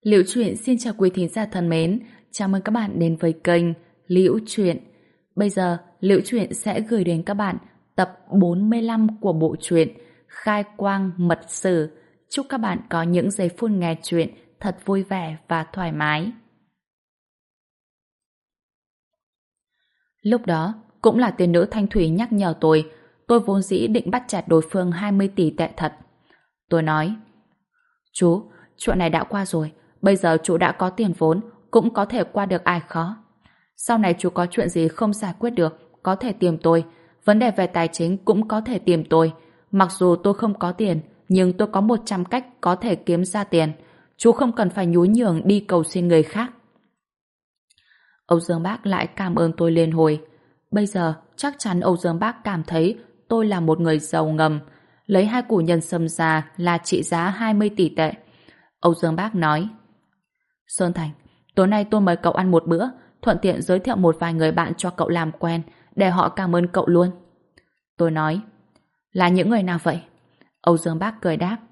Liễu Chuyện xin chào quý thính giả thân mến, chào mừng các bạn đến với kênh Liễu Chuyện. Bây giờ, Liễu Chuyện sẽ gửi đến các bạn tập 45 của bộ truyện Khai Quang Mật Sử. Chúc các bạn có những giây phút nghe chuyện thật vui vẻ và thoải mái. Lúc đó, cũng là tên nữ Thanh Thủy nhắc nhở tôi vốn dĩ định bắt chẹt đối phương 20 tỷ tệ thật. Tôi nói, chú, chuyện này đã qua rồi. Bây giờ chú đã có tiền vốn, cũng có thể qua được ai khó. Sau này chú có chuyện gì không giải quyết được, có thể tìm tôi. Vấn đề về tài chính cũng có thể tìm tôi. Mặc dù tôi không có tiền, nhưng tôi có 100 cách có thể kiếm ra tiền. Chú không cần phải nhún nhường đi cầu xin người khác. Âu Dương Bác lại cảm ơn tôi liên hồi. Bây giờ, chắc chắn Âu Dương Bác cảm thấy tôi là một người giàu ngầm. Lấy 2 củ nhân sâm ra là trị giá 20 tỷ tệ. Âu Dương Bác nói, Sơn Thành, tối nay tôi mời cậu ăn một bữa, thuận tiện giới thiệu một vài người bạn cho cậu làm quen, để họ cảm ơn cậu luôn. Tôi nói, là những người nào vậy? Âu Dương Bác cười đáp,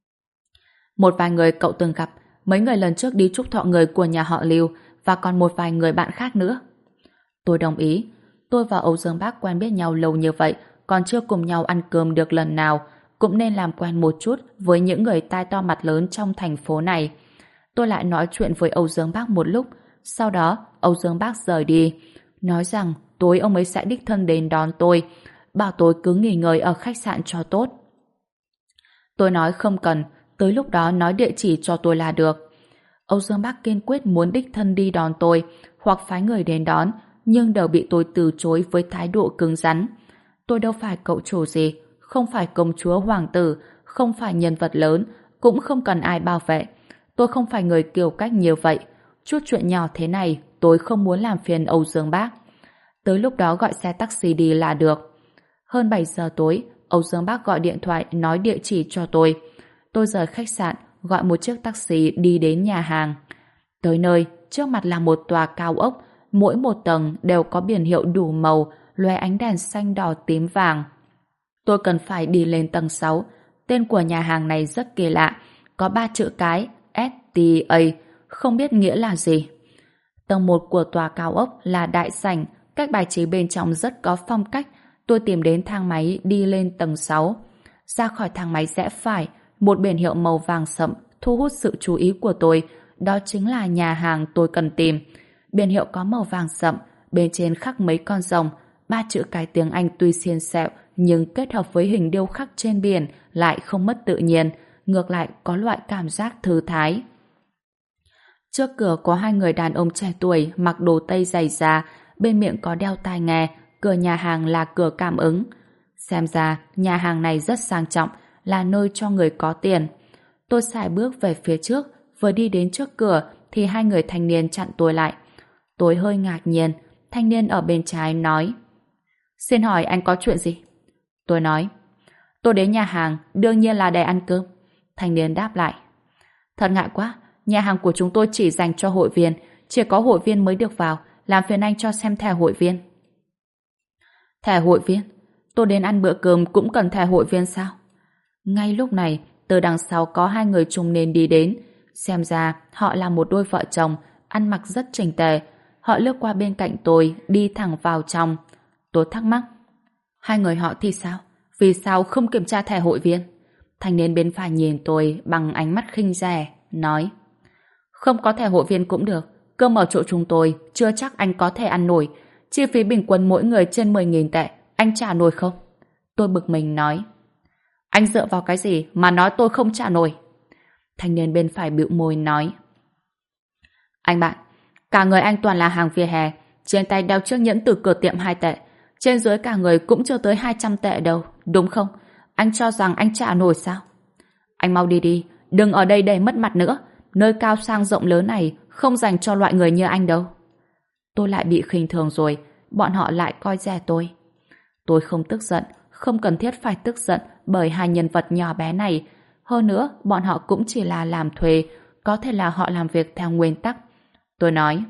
một vài người cậu từng gặp, mấy người lần trước đi chúc thọ người của nhà họ Lưu, và còn một vài người bạn khác nữa. Tôi đồng ý. Tôi và Âu Dương Bác quen biết nhau lâu như vậy, còn chưa cùng nhau ăn cơm được lần nào, cũng nên làm quen một chút với những người tai to mặt lớn trong thành phố này. Tôi lại nói chuyện với Âu Dương Bác một lúc, sau đó Âu Dương Bác rời đi, nói rằng tối ông ấy sẽ đích thân đến đón tôi, bảo tôi cứ nghỉ ngơi ở khách sạn cho tốt. Tôi nói không cần, tới lúc đó nói địa chỉ cho tôi là được. Âu Dương Bác kiên quyết muốn đích thân đi đón tôi, hoặc phái người đến đón, nhưng đều bị tôi từ chối với thái độ cứng rắn. Tôi đâu phải cậu chủ gì, không phải công chúa hoàng tử, không phải nhân vật lớn, cũng không cần ai bảo vệ. Tôi không phải người kiêu cách như vậy. Chút chuyện nhỏ thế này, tôi không muốn làm phiền Âu Dương Bác. Tới lúc đó gọi xe taxi đi là được. Hơn 7 giờ tối, Âu Dương Bác gọi điện thoại nói địa chỉ cho tôi. Tôi rời khách sạn, gọi một chiếc taxi đi đến nhà hàng. Tới nơi, trước mặt là một tòa cao ốc, mỗi một tầng đều có biển hiệu đủ màu, lóe ánh đèn xanh đỏ tím vàng. Tôi cần phải đi lên tầng 6. Tên của nhà hàng này rất kỳ lạ, có 3 chữ cái STA, không biết nghĩa là gì. Tầng 1 của tòa cao ốc là đại sảnh, cách bài trí bên trong rất có phong cách. Tôi tìm đến thang máy đi lên tầng 6. Ra khỏi thang máy rẽ phải, một biển hiệu màu vàng sậm thu hút sự chú ý của tôi, đó chính là nhà hàng tôi cần tìm. Biển hiệu có màu vàng sậm, bên trên khắc mấy con rồng, 3 chữ cái tiếng Anh tuy xiên xẹo, nhưng kết hợp với hình điêu khắc trên biển lại không mất tự nhiên, ngược lại có loại cảm giác thư thái. Trước cửa có 2 người đàn ông trẻ tuổi mặc đồ tây dày da, bên miệng có đeo tai nghe, cửa nhà hàng là cửa cảm ứng. Xem ra nhà hàng này rất sang trọng, là nơi cho người có tiền. Tôi sải bước về phía trước, vừa đi đến trước cửa thì 2 người thanh niên chặn tôi lại. Tôi hơi ngạc nhiên, thanh niên ở bên trái nói, xin hỏi anh có chuyện gì? Tôi nói, tôi đến nhà hàng, đương nhiên là để ăn cơm. Thanh niên đáp lại, thật ngại quá, nhà hàng của chúng tôi chỉ dành cho hội viên, chỉ có hội viên mới được vào, làm phiền anh cho xem thẻ hội viên. Thẻ hội viên? Tôi đến ăn bữa cơm cũng cần thẻ hội viên sao? Ngay lúc này, từ đằng sau có 2 người trung niên đi đến, xem ra họ là một đôi vợ chồng, ăn mặc rất chỉnh tề. Họ lướt qua bên cạnh tôi, đi thẳng vào trong. Tôi thắc mắc, 2 người họ thì sao? Vì sao không kiểm tra thẻ hội viên? Thanh niên bên phải nhìn tôi bằng ánh mắt khinh rẻ, nói, không có thẻ hội viên cũng được, cơm ở chỗ chúng tôi chưa chắc anh có thể ăn nổi, chi phí bình quân mỗi người trên 10.000 tệ, anh trả nổi không? Tôi bực mình nói, anh dựa vào cái gì mà nói tôi không trả nổi? Thanh niên bên phải bĩu môi nói, anh bạn, cả người anh toàn là hàng vỉa hè, trên tay đeo chiếc nhẫn từ cửa tiệm 2 tệ, trên dưới cả người cũng chưa tới 200 tệ đâu, đúng không? Anh cho rằng anh trả nổi sao? Anh mau đi đi, đừng ở đây để mất mặt nữa, nơi cao sang rộng lớn này không dành cho loại người như anh đâu. Tôi lại bị khinh thường rồi, bọn họ lại coi rẻ tôi. Tôi không tức giận, không cần thiết phải tức giận bởi 2 nhân vật nhỏ bé này. Hơn nữa, bọn họ cũng chỉ là làm thuê, có thể là họ làm việc theo nguyên tắc. Tôi nói,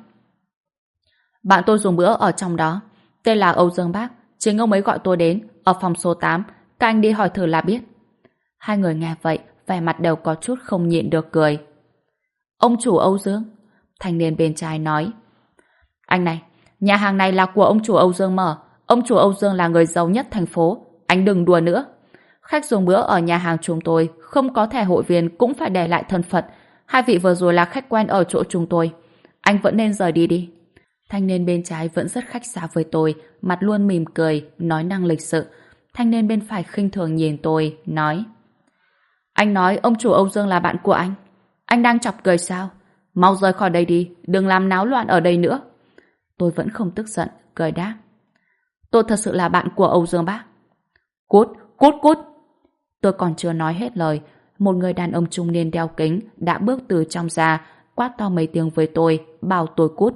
bạn tôi dùng bữa ở trong đó, tên là Âu Dương Bác, chính ông ấy gọi tôi đến, ở phòng số 8, các anh đi hỏi thử là biết. 2 người nghe vậy, vẻ mặt đều có chút không nhịn được cười. Ông chủ Âu Dương. Thanh niên bên trái nói. Anh này, nhà hàng này là của ông chủ Âu Dương mở. Ông chủ Âu Dương là người giàu nhất thành phố. Anh đừng đùa nữa. Khách dùng bữa ở nhà hàng chúng tôi không có thẻ hội viên cũng phải để lại thân phận. Hai vị vừa rồi là khách quen ở chỗ chúng tôi. Anh vẫn nên rời đi đi. Thanh niên bên trái vẫn rất khách sáo với tôi, mặt luôn mỉm cười, nói năng lịch sự. Thanh niên bên phải khinh thường nhìn tôi, nói. Anh nói ông chủ Âu Dương là bạn của anh. Anh đang chọc cười sao? Mau rời khỏi đây đi, đừng làm náo loạn ở đây nữa. Tôi vẫn không tức giận, cười đáp. Tôi thật sự là bạn của Âu Dương bác. Cút, cút, cút. Tôi còn chưa nói hết lời, một người đàn ông trung niên đeo kính đã bước từ trong ra, quát to mấy tiếng với tôi, bảo tôi cút.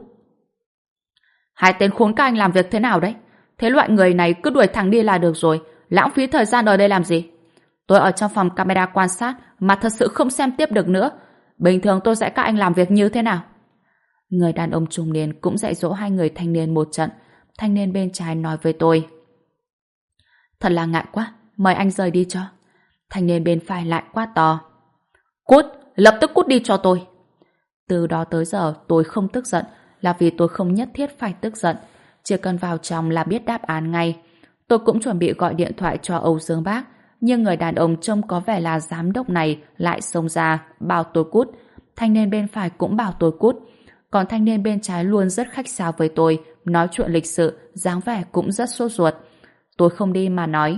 Hai tên khốn các anh làm việc thế nào đấy? Thế loại người này cứ đuổi thẳng đi là được rồi, lãng phí thời gian ở đây làm gì? Tôi ở trong phòng camera quan sát mà thật sự không xem tiếp được nữa. Bình thường tôi dạy các anh làm việc như thế nào? Người đàn ông trung niên cũng dạy dỗ hai người thanh niên một trận. Thanh niên bên trái nói với tôi. Thật là ngại quá, mời anh rời đi cho. Thanh niên bên phải lại quát to. Cút, lập tức cút đi cho tôi. Từ đó tới giờ tôi không tức giận là vì tôi không nhất thiết phải tức giận. Chỉ cần vào trong là biết đáp án ngay. Tôi cũng chuẩn bị gọi điện thoại cho Âu Dương bác, nhưng người đàn ông trông có vẻ là giám đốc này lại xông ra, bảo tôi cút. Thanh niên bên phải cũng bảo tôi cút. Còn thanh niên bên trái luôn rất khách sáo với tôi, nói chuyện lịch sự, dáng vẻ cũng rất sốt ruột. Tôi không đi mà nói.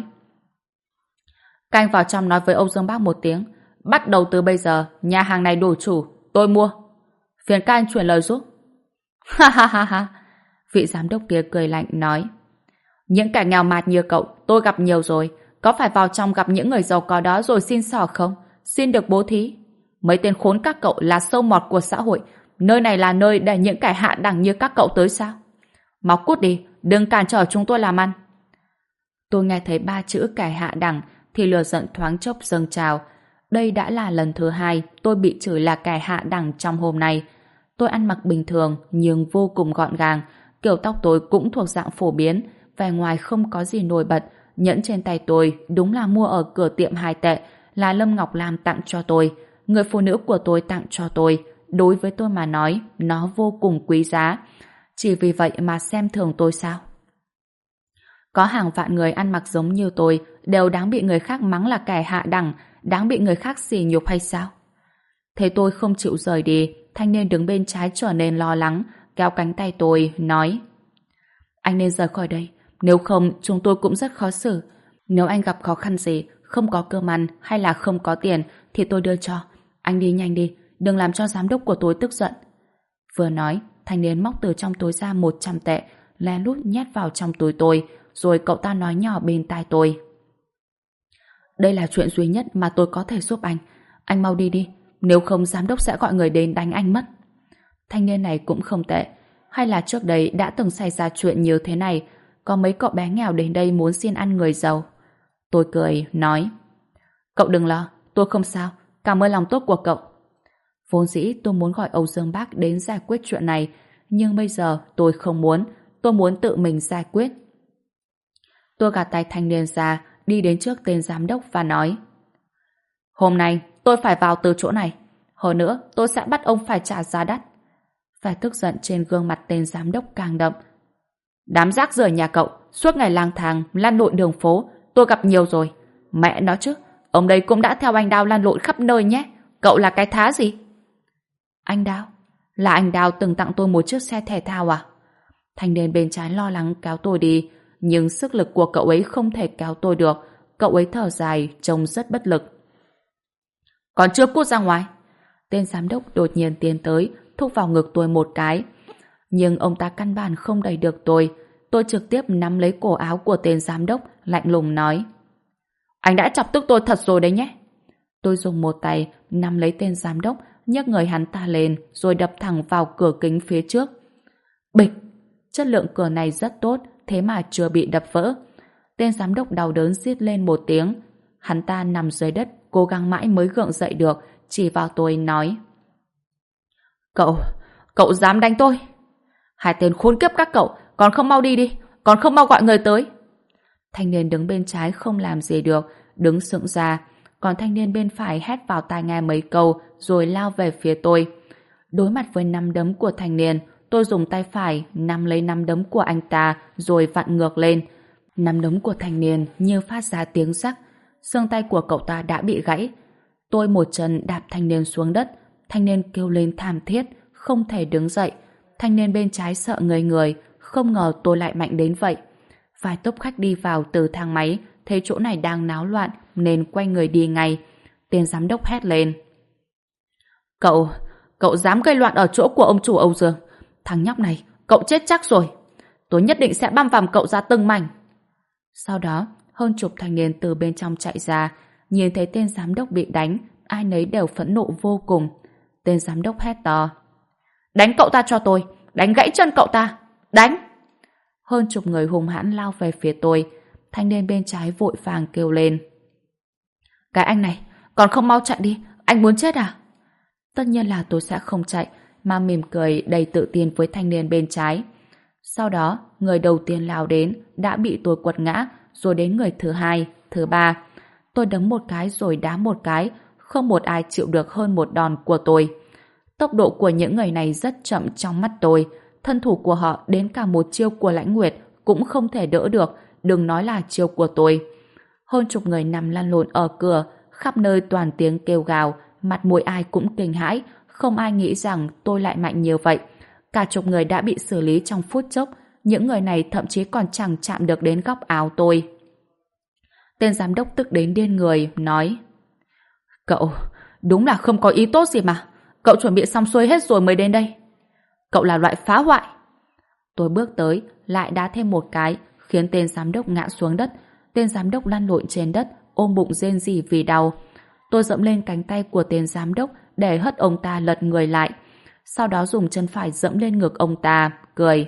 Các anh vào trong nói với Âu Dương bác một tiếng. Bắt đầu từ bây giờ, nhà hàng này đổi chủ, tôi mua. Phiền các anh chuyển lời giúp. Ha ha ha ha. Vị giám đốc kia cười lạnh nói. Những kẻ nghèo mạt như cậu, tôi gặp nhiều rồi. Có phải vào trong gặp những người giàu có đó rồi xin xỏ không? Xin được bố thí. Mấy tên khốn các cậu là sâu mọt của xã hội. Nơi này là nơi để những kẻ hạ đẳng như các cậu tới sao? Mau cút đi, đừng cản trở chúng tôi làm ăn. Tôi nghe thấy ba chữ kẻ hạ đẳng thì lửa giận thoáng chốc dâng trào. Đây đã là lần thứ hai tôi bị chửi là kẻ hạ đẳng trong hôm nay. Tôi ăn mặc bình thường nhưng vô cùng gọn gàng. Kiểu tóc tôi cũng thuộc dạng phổ biến, vẻ ngoài không có gì nổi bật. Nhẫn trên tay tôi đúng là mua ở cửa tiệm 2 tệ, là Lâm Ngọc Lam tặng cho tôi. Người phụ nữ của tôi tặng cho tôi. Đối với tôi mà nói, nó vô cùng quý giá. Chỉ vì vậy mà xem thường tôi sao? Có hàng vạn người ăn mặc giống như tôi đều đáng bị người khác mắng là kẻ hạ đẳng, đáng bị người khác sỉ nhục hay sao? Thấy tôi không chịu rời đi, thanh niên đứng bên trái trở nên lo lắng, kéo cánh tay tôi, nói. Anh nên rời khỏi đây, nếu không chúng tôi cũng rất khó xử. Nếu anh gặp khó khăn gì, không có cơm ăn hay là không có tiền thì tôi đưa cho. Anh đi nhanh đi, đừng làm cho giám đốc của tôi tức giận. Vừa nói, thanh niên móc từ trong túi ra 100 tệ, lén lút nhét vào trong túi tôi, rồi cậu ta nói nhỏ bên tai tôi. Đây là chuyện duy nhất mà tôi có thể giúp anh mau đi đi, nếu không giám đốc sẽ gọi người đến đánh anh mất. Thanh niên này cũng không tệ, hay là trước đây đã từng xảy ra chuyện như thế này, có mấy cậu bé nghèo đến đây muốn xin ăn người giàu. Tôi cười, nói. Cậu đừng lo, tôi không sao, cảm ơn lòng tốt của cậu. Vốn dĩ tôi muốn gọi Âu Dương bác đến giải quyết chuyện này, nhưng bây giờ tôi không muốn, tôi muốn tự mình giải quyết. Tôi gạt tay thanh niên ra, đi đến trước tên giám đốc và nói. Hôm nay tôi phải vào từ chỗ này, hơn nữa tôi sẽ bắt ông phải trả giá đắt. Vẻ tức giận trên gương mặt tên giám đốc càng đậm. Đám rác rưởi nhà cậu, suốt ngày lang thang, lăn lộn đường phố, tôi gặp nhiều rồi. Mẹ nó chứ, ông đây cũng đã theo anh Đao lăn lộn khắp nơi nhé. Cậu là cái thá gì? Anh Đao? Là anh Đao từng tặng tôi một chiếc xe thể thao à? Thanh niên bên trái lo lắng kéo tôi đi, nhưng sức lực của cậu ấy không thể kéo tôi được. Cậu ấy thở dài, trông rất bất lực. Còn chưa cút ra ngoài. Tên giám đốc đột nhiên tiến tới, thúc vào ngực tôi một cái. Nhưng ông ta căn bản không đẩy được tôi. Tôi trực tiếp nắm lấy cổ áo của tên giám đốc, lạnh lùng nói. Anh đã chọc tức tôi thật rồi đấy nhé. Tôi dùng một tay nắm lấy tên giám đốc, nhấc người hắn ta lên, rồi đập thẳng vào cửa kính phía trước. Bịch! Chất lượng cửa này rất tốt, thế mà chưa bị đập vỡ. Tên giám đốc đau đớn rít lên một tiếng. Hắn ta nằm dưới đất, cố gắng mãi mới gượng dậy được, chỉ vào tôi nói. Cậu dám đánh tôi? Hai tên khốn kiếp các cậu, còn không mau đi đi, còn không mau gọi người tới. Thanh niên đứng bên trái không làm gì được, đứng sững ra, còn thanh niên bên phải hét vào tai nghe mấy câu rồi lao về phía tôi. Đối mặt với nắm đấm của thanh niên, tôi dùng tay phải nắm lấy nắm đấm của anh ta rồi vặn ngược lên. Nắm đấm của thanh niên như phát ra tiếng rắc. Xương tay của cậu ta đã bị gãy. Tôi một chân đạp thanh niên xuống đất. Thanh niên kêu lên thảm thiết, không thể đứng dậy. Thanh niên bên trái sợ ngây người, không ngờ tôi lại mạnh đến vậy. Vài tốp khách đi vào từ thang máy, thấy chỗ này đang náo loạn nên quay người đi ngay. Tên giám đốc hét lên. Cậu dám gây loạn ở chỗ của ông chủ Âu Dương. Thằng nhóc này, cậu chết chắc rồi. Tôi nhất định sẽ băm vằm cậu ra từng mảnh. Sau đó, hơn chục thanh niên từ bên trong chạy ra, nhìn thấy tên giám đốc bị đánh, ai nấy đều phẫn nộ vô cùng. Tên giám đốc hét to. Đánh cậu ta cho tôi, đánh gãy chân cậu ta, đánh! Hơn chục người hung hãn lao về phía tôi. Thanh niên bên trái vội vàng kêu lên. Cái anh này, còn không mau chạy đi, anh muốn chết à? Tất nhiên là tôi sẽ không chạy, mà mỉm cười đầy tự tin với thanh niên bên trái. Sau đó, người đầu tiên lao đến đã bị tôi quật ngã, rồi đến người thứ hai, thứ ba. Tôi đấm một cái rồi đá một cái, không một ai chịu được hơn một đòn của tôi. Tốc độ của những người này rất chậm trong mắt tôi. Thân thủ của họ đến cả một chiêu của Lãnh Nguyệt cũng không thể đỡ được, đừng nói là chiêu của tôi. Hơn chục người nằm lăn lộn ở cửa, khắp nơi toàn tiếng kêu gào, mặt mũi ai cũng kinh hãi, không ai nghĩ rằng tôi lại mạnh như vậy. Cả chục người đã bị xử lý trong phút chốc, những người này thậm chí còn chẳng chạm được đến góc áo tôi. Tên giám đốc tức đến điên người, nói: Cậu, đúng là không có ý tốt gì mà. Cậu chuẩn bị xong xuôi hết rồi mới đến đây. Cậu là loại phá hoại. Tôi bước tới, lại đá thêm một cái, khiến tên giám đốc ngã xuống đất. Tên giám đốc lăn lộn trên đất, ôm bụng rên rỉ vì đau. Tôi dẫm lên cánh tay của tên giám đốc để hất ông ta lật người lại. Sau đó dùng chân phải dẫm lên ngực ông ta, cười.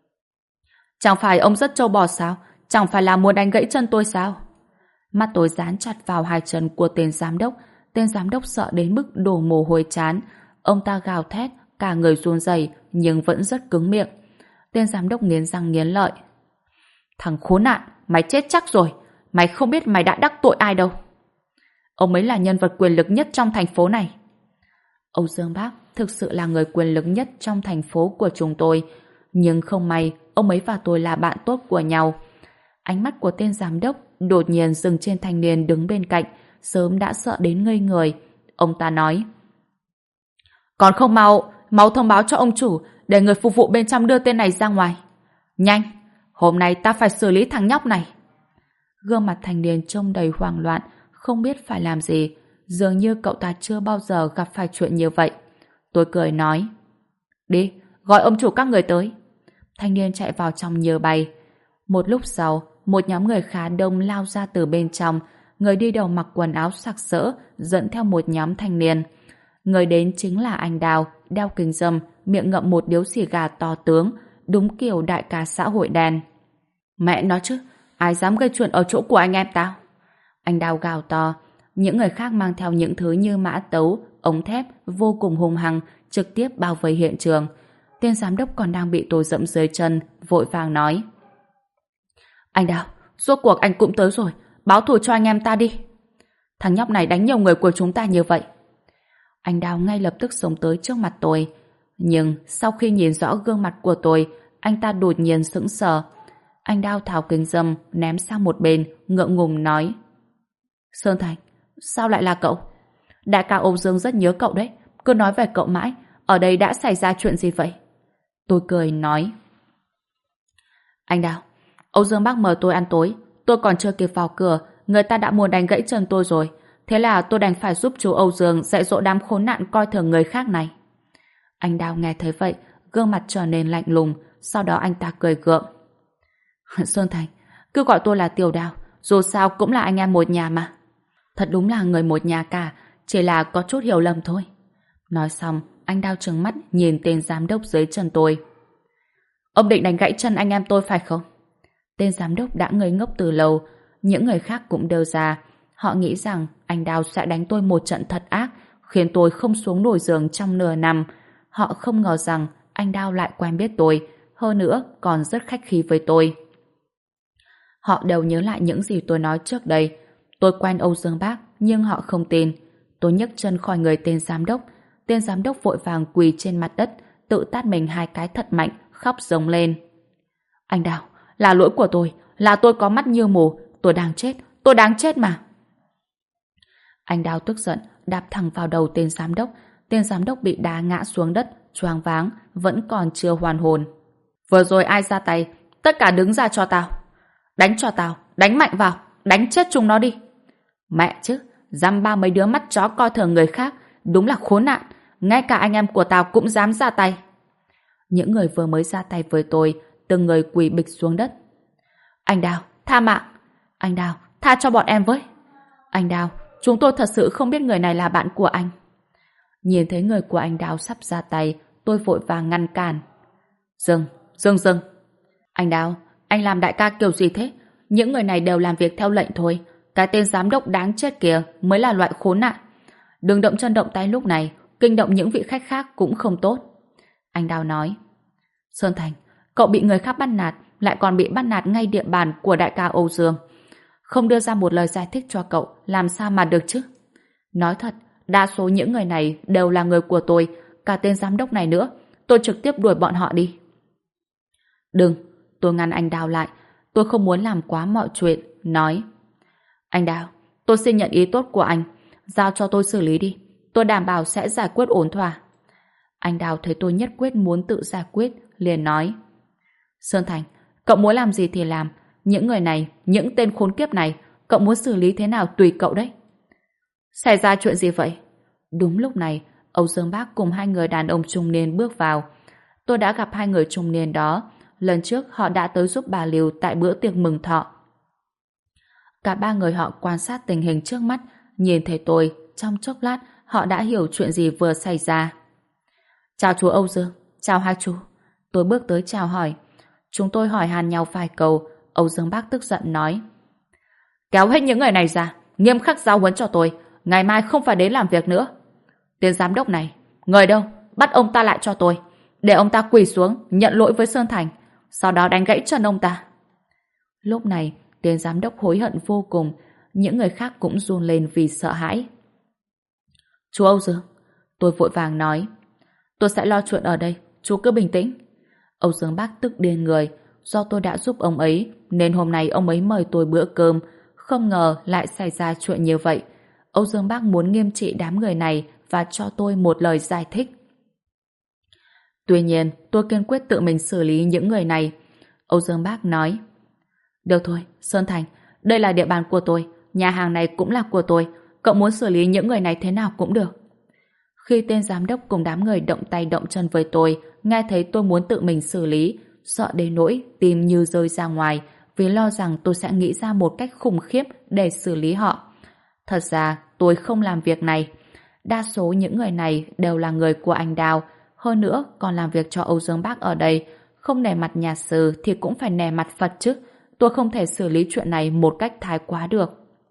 Chẳng phải ông rất trâu bò sao? Chẳng phải là muốn đánh gãy chân tôi sao? Mắt tôi dán chặt vào hai chân của tên giám đốc. Tên giám đốc sợ đến mức đổ mồ hôi trán. Ông ta gào thét, cả người run rẩy nhưng vẫn rất cứng miệng. Tên giám đốc nghiến răng nghiến lợi. Thằng khốn nạn, mày chết chắc rồi. Mày không biết mày đã đắc tội ai đâu. Ông ấy là nhân vật quyền lực nhất trong thành phố này. Âu Dương Bác thực sự là người quyền lực nhất trong thành phố của chúng tôi. Nhưng không may, ông ấy và tôi là bạn tốt của nhau. Ánh mắt của tên giám đốc đột nhiên dừng trên thanh niên đứng bên cạnh, sớm đã sợ đến ngây người. Ông ta nói: Còn không mau thông báo cho ông chủ để người phục vụ bên trong đưa tên này ra ngoài. Nhanh, hôm nay ta phải xử lý thằng nhóc này. Gương mặt thanh niên trông đầy hoảng loạn, không biết phải làm gì. Dường như cậu ta chưa bao giờ gặp phải chuyện như vậy. Tôi cười nói: Đi, gọi ông chủ các người tới. Thanh niên chạy vào trong nhờ bay. Một lúc sau, một nhóm người khá đông lao ra từ bên trong. Người đi đầu mặc quần áo sặc sỡ, dẫn theo một nhóm thanh niên. Người đến chính là anh Đào, đeo kính râm, miệng ngậm một điếu xì gà to tướng, đúng kiểu đại ca xã hội đen. Mẹ nó chứ, ai dám gây chuyện ở chỗ của anh em tao? Anh Đào gào to. Những người khác mang theo những thứ như mã tấu, ống thép, vô cùng hung hăng, trực tiếp bao vây hiện trường. Tên giám đốc còn đang bị tôi dẫm dưới chân, vội vàng nói: Anh Đào, rốt cuộc anh cũng tới rồi, báo thù cho anh em ta đi. Thằng nhóc này đánh nhiều người của chúng ta như vậy. Anh Đào ngay lập tức xông tới trước mặt tôi. Nhưng sau khi nhìn rõ gương mặt của tôi, anh ta đột nhiên sững sờ. Anh Đào tháo kính râm ném sang một bên, ngượng ngùng nói: Sơn Thành, sao lại là cậu? Đại ca Âu Dương rất nhớ cậu đấy, cứ nói về cậu mãi. Ở đây đã xảy ra chuyện gì vậy? Tôi cười nói: Anh Đào, Âu Dương bác mời tôi ăn tối, tôi còn chưa kịp vào cửa, người ta đã muốn đánh gãy chân tôi rồi. Thế là tôi đành phải giúp chú Âu Dương dạy dỗ đám khốn nạn coi thường người khác này. Anh Đào nghe thấy vậy, gương mặt trở nên lạnh lùng, sau đó anh ta cười gượng. Sơn Thành, cứ gọi tôi là Tiểu Đào, dù sao cũng là anh em một nhà mà. Thật đúng là người một nhà cả, chỉ là có chút hiểu lầm thôi. Nói xong, anh Đào trừng mắt nhìn tên giám đốc dưới chân tôi. Ông định đánh gãy chân anh em tôi phải không? Tên giám đốc đã ngây ngốc từ lâu, những người khác cũng đơ ra. Họ nghĩ rằng anh Đào sẽ đánh tôi một trận thật ác, khiến tôi không xuống nổi giường trong nửa năm. Họ không ngờ rằng anh Đào lại quen biết tôi, hơn nữa còn rất khách khí với tôi. Họ đều nhớ lại những gì tôi nói trước đây. Tôi quen Âu Dương bác, nhưng họ không tin. Tôi nhấc chân khỏi người tên giám đốc. tên giám đốc vội vàng quỳ trên mặt đất, tự tát mình 2 cái thật mạnh, khóc rống lên. Anh Đào, là lỗi của tôi, là tôi có mắt như mù, tôi đáng chết mà. Anh Đào tức giận, đạp thẳng vào đầu tên giám đốc bị đá ngã xuống đất, choáng váng, vẫn còn chưa hoàn hồn. Vừa rồi ai ra tay, tất cả đứng ra cho tao, đánh mạnh vào, đánh chết chúng nó đi. Mẹ chứ, dăm ba mấy đứa mắt chó coi thường người khác, đúng là khốn nạn, ngay cả anh em của tao cũng dám ra tay. Những người vừa mới ra tay với tôi, từng người quỳ bịch xuống đất. Anh Đào, tha mạng. Anh Đào, tha cho bọn em với. Anh Đào, chúng tôi thật sự không biết người này là bạn của anh. Nhìn thấy người của anh Đào sắp ra tay, tôi vội vàng ngăn cản. Dừng. Anh Đào, anh làm đại ca kiểu gì thế? Những người này đều làm việc theo lệnh thôi. Cái tên giám đốc đáng chết kìa mới là loại khốn nạn. Đừng động chân động tay lúc này, kinh động những vị khách khác cũng không tốt. Anh Đào nói. Sơn Thành, cậu bị người khác bắt nạt, lại còn bị bắt nạt ngay địa bàn của đại ca Âu Dương. Không đưa ra một lời giải thích cho cậu, làm sao mà được chứ? Nói thật, đa số những người này đều là người của tôi, cả tên giám đốc này nữa. Tôi trực tiếp đuổi bọn họ đi. Đừng, tôi ngăn anh Đào lại. Tôi không muốn làm quá mọi chuyện, nói. Anh Đào, tôi xin nhận ý tốt của anh. Giao cho tôi xử lý đi. Tôi đảm bảo sẽ giải quyết ổn thỏa. Anh Đào thấy tôi nhất quyết muốn tự giải quyết, liền nói. Sơn Thành, cậu muốn làm gì thì làm. Những người này, những tên khốn kiếp này, cậu muốn xử lý thế nào tùy cậu đấy. Xảy ra chuyện gì vậy? Đúng lúc này, Âu Dương Bác cùng 2 người đàn ông trung niên bước vào. Tôi đã gặp 2 người trung niên đó. Lần trước họ đã tới giúp bà Liêu tại bữa tiệc mừng thọ. Cả 3 người họ quan sát tình hình trước mắt, nhìn thấy tôi, trong chốc lát họ đã hiểu chuyện gì vừa xảy ra. Chào chú Âu Dương, chào hai chú. Tôi bước tới chào hỏi. Chúng tôi hỏi han nhau vài câu. Âu Dương Bác tức giận nói. Kéo hết những người này ra, nghiêm khắc giáo huấn cho tôi, ngày mai không phải đến làm việc nữa. Tên giám đốc này, người đâu, bắt ông ta lại cho tôi, để ông ta quỳ xuống nhận lỗi với Sơn Thành, sau đó đánh gãy chân ông ta. Lúc này, tên giám đốc hối hận vô cùng, những người khác cũng run lên vì sợ hãi. Chú Âu Dương, tôi vội vàng nói. Tôi sẽ lo chuyện ở đây, chú cứ bình tĩnh. Âu Dương Bác tức điên người, do tôi đã giúp ông ấy, nên hôm nay ông ấy mời tôi bữa cơm, không ngờ lại xảy ra chuyện như vậy. Âu Dương Bác muốn nghiêm trị đám người này và cho tôi một lời giải thích. Tuy nhiên, tôi kiên quyết tự mình xử lý những người này. Âu Dương Bác nói. Được thôi, Sơn Thành, đây là địa bàn của tôi, nhà hàng này cũng là của tôi, cậu muốn xử lý những người này thế nào cũng được. Khi tên giám đốc cùng đám người động tay động chân với tôi, nghe thấy tôi muốn tự mình xử lý, sợ đến nỗi tim như rơi ra ngoài, vì lo rằng tôi sẽ nghĩ ra một cách khủng khiếp để xử lý họ. Thật ra, tôi không làm việc này. Đa số những người này đều là người của anh Đào, hơn nữa còn làm việc cho Âu Dương Bác ở đây. Không nể mặt nhà sư thì cũng phải nể mặt Phật chứ. Tôi không thể xử lý chuyện này một cách thái quá được.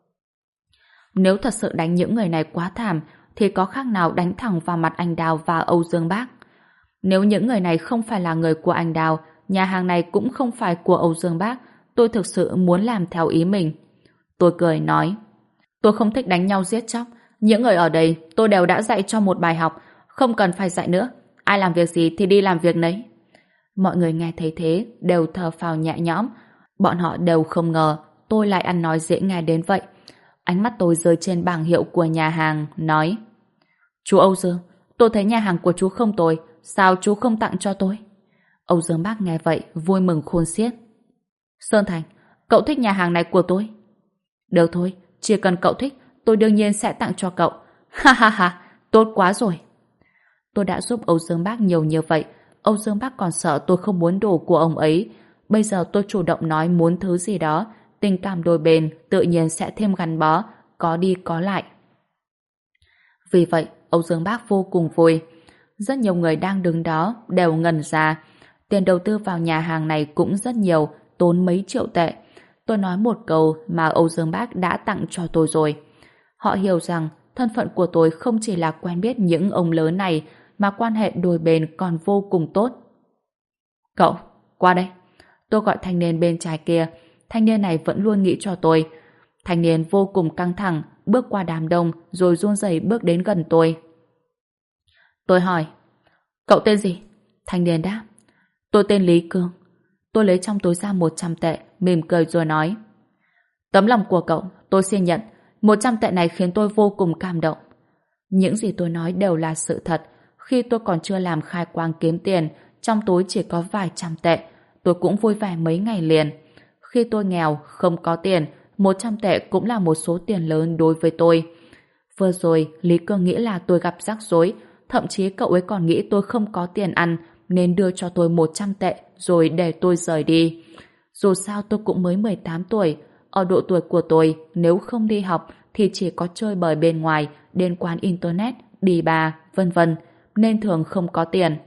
Nếu thật sự đánh những người này quá thảm, thì có khác nào đánh thẳng vào mặt anh Đào và Âu Dương Bác. Nếu những người này không phải là người của anh Đào, nhà hàng này cũng không phải của Âu Dương Bác, tôi thực sự muốn làm theo ý mình. Tôi cười nói, tôi không thích đánh nhau giết chóc. Những người ở đây tôi đều đã dạy cho một bài học, không cần phải dạy nữa. Ai làm việc gì thì đi làm việc nấy. Mọi người nghe thấy thế đều thở phào nhẹ nhõm. Bọn họ đều không ngờ tôi lại ăn nói dễ nghe đến vậy. Ánh mắt tôi rơi trên bảng hiệu của nhà hàng, nói: Chú Âu Dương, tôi thấy nhà hàng của chú không tồi, sao chú không tặng cho tôi? Âu Dương Bác nghe vậy vui mừng khôn xiết. Sơn Thành, cậu thích nhà hàng này của tôi? Được thôi, chỉ cần cậu thích, tôi đương nhiên sẽ tặng cho cậu. Ha ha ha, tốt quá rồi. Tôi đã giúp Âu Dương Bác nhiều như vậy, Âu Dương Bác còn sợ tôi không muốn đồ của ông ấy. Bây giờ tôi chủ động nói muốn thứ gì đó, tình cảm đôi bên tự nhiên sẽ thêm gắn bó, có đi có lại. Vì vậy, Âu Dương Bác vô cùng vui. Rất nhiều người đang đứng đó đều ngẩn ra. Tiền đầu tư vào nhà hàng này cũng rất nhiều, tốn mấy triệu tệ. Tôi nói một câu mà Âu Dương Bác đã tặng cho tôi rồi. Họ hiểu rằng thân phận của tôi không chỉ là quen biết những ông lớn này, mà quan hệ đôi bên còn vô cùng tốt. Cậu, qua đây. Tôi gọi thanh niên bên trái kia. Thanh niên này vẫn luôn nghĩ cho tôi. Thanh niên vô cùng căng thẳng, bước qua đám đông rồi run rẩy bước đến gần tôi. Tôi hỏi, cậu tên gì? Thanh niên đáp, tôi tên Lý Cương. Tôi lấy trong túi ra 100 tệ, mỉm cười rồi nói, tấm lòng của cậu, tôi xin nhận. 100 tệ này khiến tôi vô cùng cảm động. Những gì tôi nói đều là sự thật. Khi tôi còn chưa làm khai quang kiếm tiền, trong túi chỉ có vài trăm tệ. Tôi cũng vui vẻ mấy ngày liền. Khi tôi nghèo, không có tiền, 100 tệ cũng là một số tiền lớn đối với tôi. Vừa rồi, Lý Cương nghĩ là tôi gặp rắc rối. Thậm chí cậu ấy còn nghĩ tôi không có tiền ăn, nên đưa cho tôi 100 tệ rồi để tôi rời đi. Dù sao tôi cũng mới 18 tuổi. Ở độ tuổi của tôi, nếu không đi học thì chỉ có chơi bời bên ngoài, đến quán internet, đi bar, vân vân, nên thường không có tiền.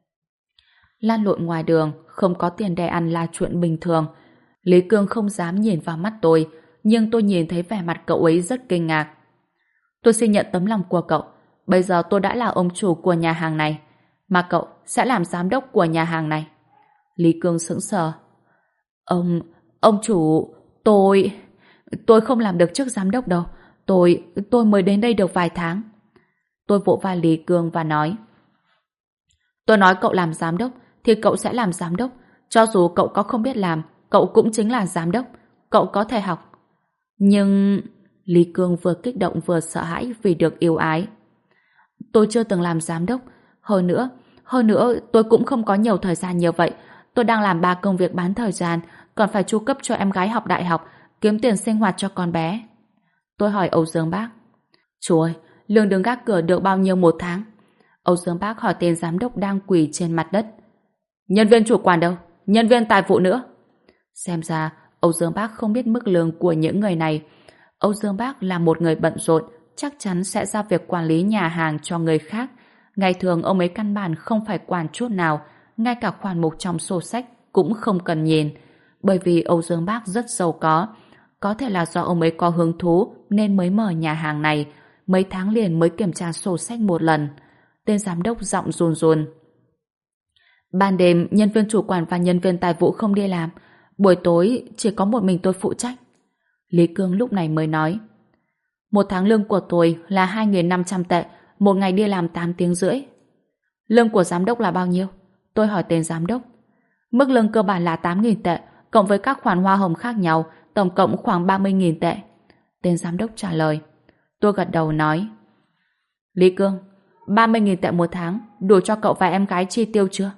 Lăn lộn ngoài đường, không có tiền để ăn là chuyện bình thường. Lý Cương không dám nhìn vào mắt tôi, nhưng tôi nhìn thấy vẻ mặt cậu ấy rất kinh ngạc. Tôi xin nhận tấm lòng của cậu. Bây giờ tôi đã là ông chủ của nhà hàng này, mà cậu sẽ làm giám đốc của nhà hàng này. Lý Cương sững sờ. Ông chủ, tôi không làm được chức giám đốc đâu. Tôi mới đến đây được vài tháng. Tôi vỗ vai Lý Cương và nói, tôi nói cậu làm giám đốc thì cậu sẽ làm giám đốc. Cho dù cậu có không biết làm, cậu cũng chính là giám đốc. Cậu có thể học. Nhưng... Lý Cương vừa kích động vừa sợ hãi vì được yêu ái. Tôi chưa từng làm giám đốc. Hơn nữa tôi cũng không có nhiều thời gian như vậy. Tôi đang làm 3 công việc bán thời gian, còn phải chu cấp cho em gái học đại học, kiếm tiền sinh hoạt cho con bé. Tôi hỏi Âu Dương Bác, chú ơi, lương đứng gác cửa được bao nhiêu một tháng? Âu Dương Bác hỏi tên giám đốc đang quỳ trên mặt đất. Nhân viên chủ quản đâu? Nhân viên tài vụ nữa? Xem ra Âu Dương Bác không biết mức lương của những người này. Âu Dương Bác là một người bận rộn, chắc chắn sẽ giao việc quản lý nhà hàng cho người khác. Ngày thường ông ấy căn bản không phải quản chút nào, ngay cả khoản mục trong sổ sách cũng không cần nhìn. Bởi vì Âu Dương Bác rất giàu có thể là do ông ấy có hứng thú nên mới mở nhà hàng này, mấy tháng liền mới kiểm tra sổ sách một lần. Tên giám đốc giọng run run. Ban đêm, nhân viên chủ quản và nhân viên tài vụ không đi làm, buổi tối chỉ có một mình tôi phụ trách. Lý Cương lúc này mới nói, một tháng lương của tôi là 2.500 tệ, một ngày đi làm 8 tiếng rưỡi. Lương của giám đốc là bao nhiêu? Tôi hỏi tên giám đốc. Mức lương cơ bản là 8.000 tệ, cộng với các khoản hoa hồng khác nhau, tổng cộng khoảng 30.000 tệ. Tên giám đốc trả lời. Tôi gật đầu nói, Lý Cương, 30.000 tệ một tháng đủ cho cậu và em gái chi tiêu chưa?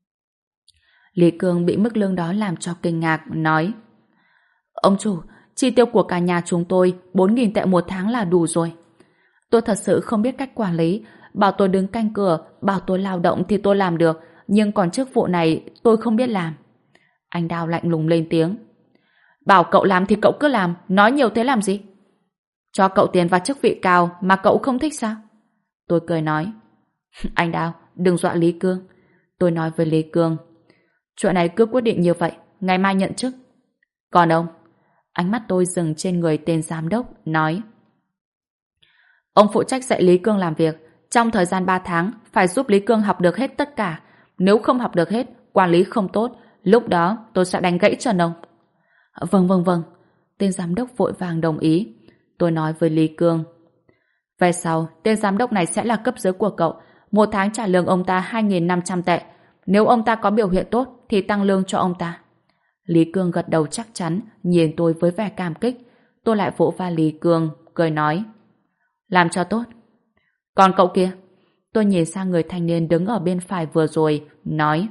Lý Cương bị mức lương đó làm cho kinh ngạc, nói, ông chủ, chi tiêu của cả nhà chúng tôi 4.000 tệ một tháng là đủ rồi. Tôi thật sự không biết cách quản lý. Bảo tôi đứng canh cửa, bảo tôi lao động thì tôi làm được, nhưng còn chức vụ này tôi không biết làm. Anh Đào lạnh lùng lên tiếng. Bảo cậu làm thì cậu cứ làm, nói nhiều thế làm gì? Cho cậu tiền và chức vị cao mà cậu không thích sao? Tôi cười nói. Anh Đào, đừng dọa Lý Cương. Tôi nói với Lý Cương. Chuyện này cứ quyết định như vậy, ngày mai nhận chức. Còn ông? Ánh mắt tôi dừng trên người tên giám đốc, nói. Ông phụ trách dạy Lý Cương làm việc. Trong thời gian 3 tháng, phải giúp Lý Cương học được hết tất cả. Nếu không học được hết, quản lý không tốt, lúc đó tôi sẽ đánh gãy chân ông. Vâng. Tên giám đốc vội vàng đồng ý. Tôi nói với Lý Cương. Về sau, tên giám đốc này sẽ là cấp dưới của cậu. Một tháng trả lương ông ta 2.500 tệ. Nếu ông ta có biểu hiện tốt, thì tăng lương cho ông ta. Lý Cương gật đầu chắc chắn, nhìn tôi với vẻ cảm kích. Tôi lại vỗ vai Lý Cương, cười nói. Làm cho tốt. Còn cậu kia? Tôi nhìn sang người thanh niên đứng ở bên phải vừa rồi, nói.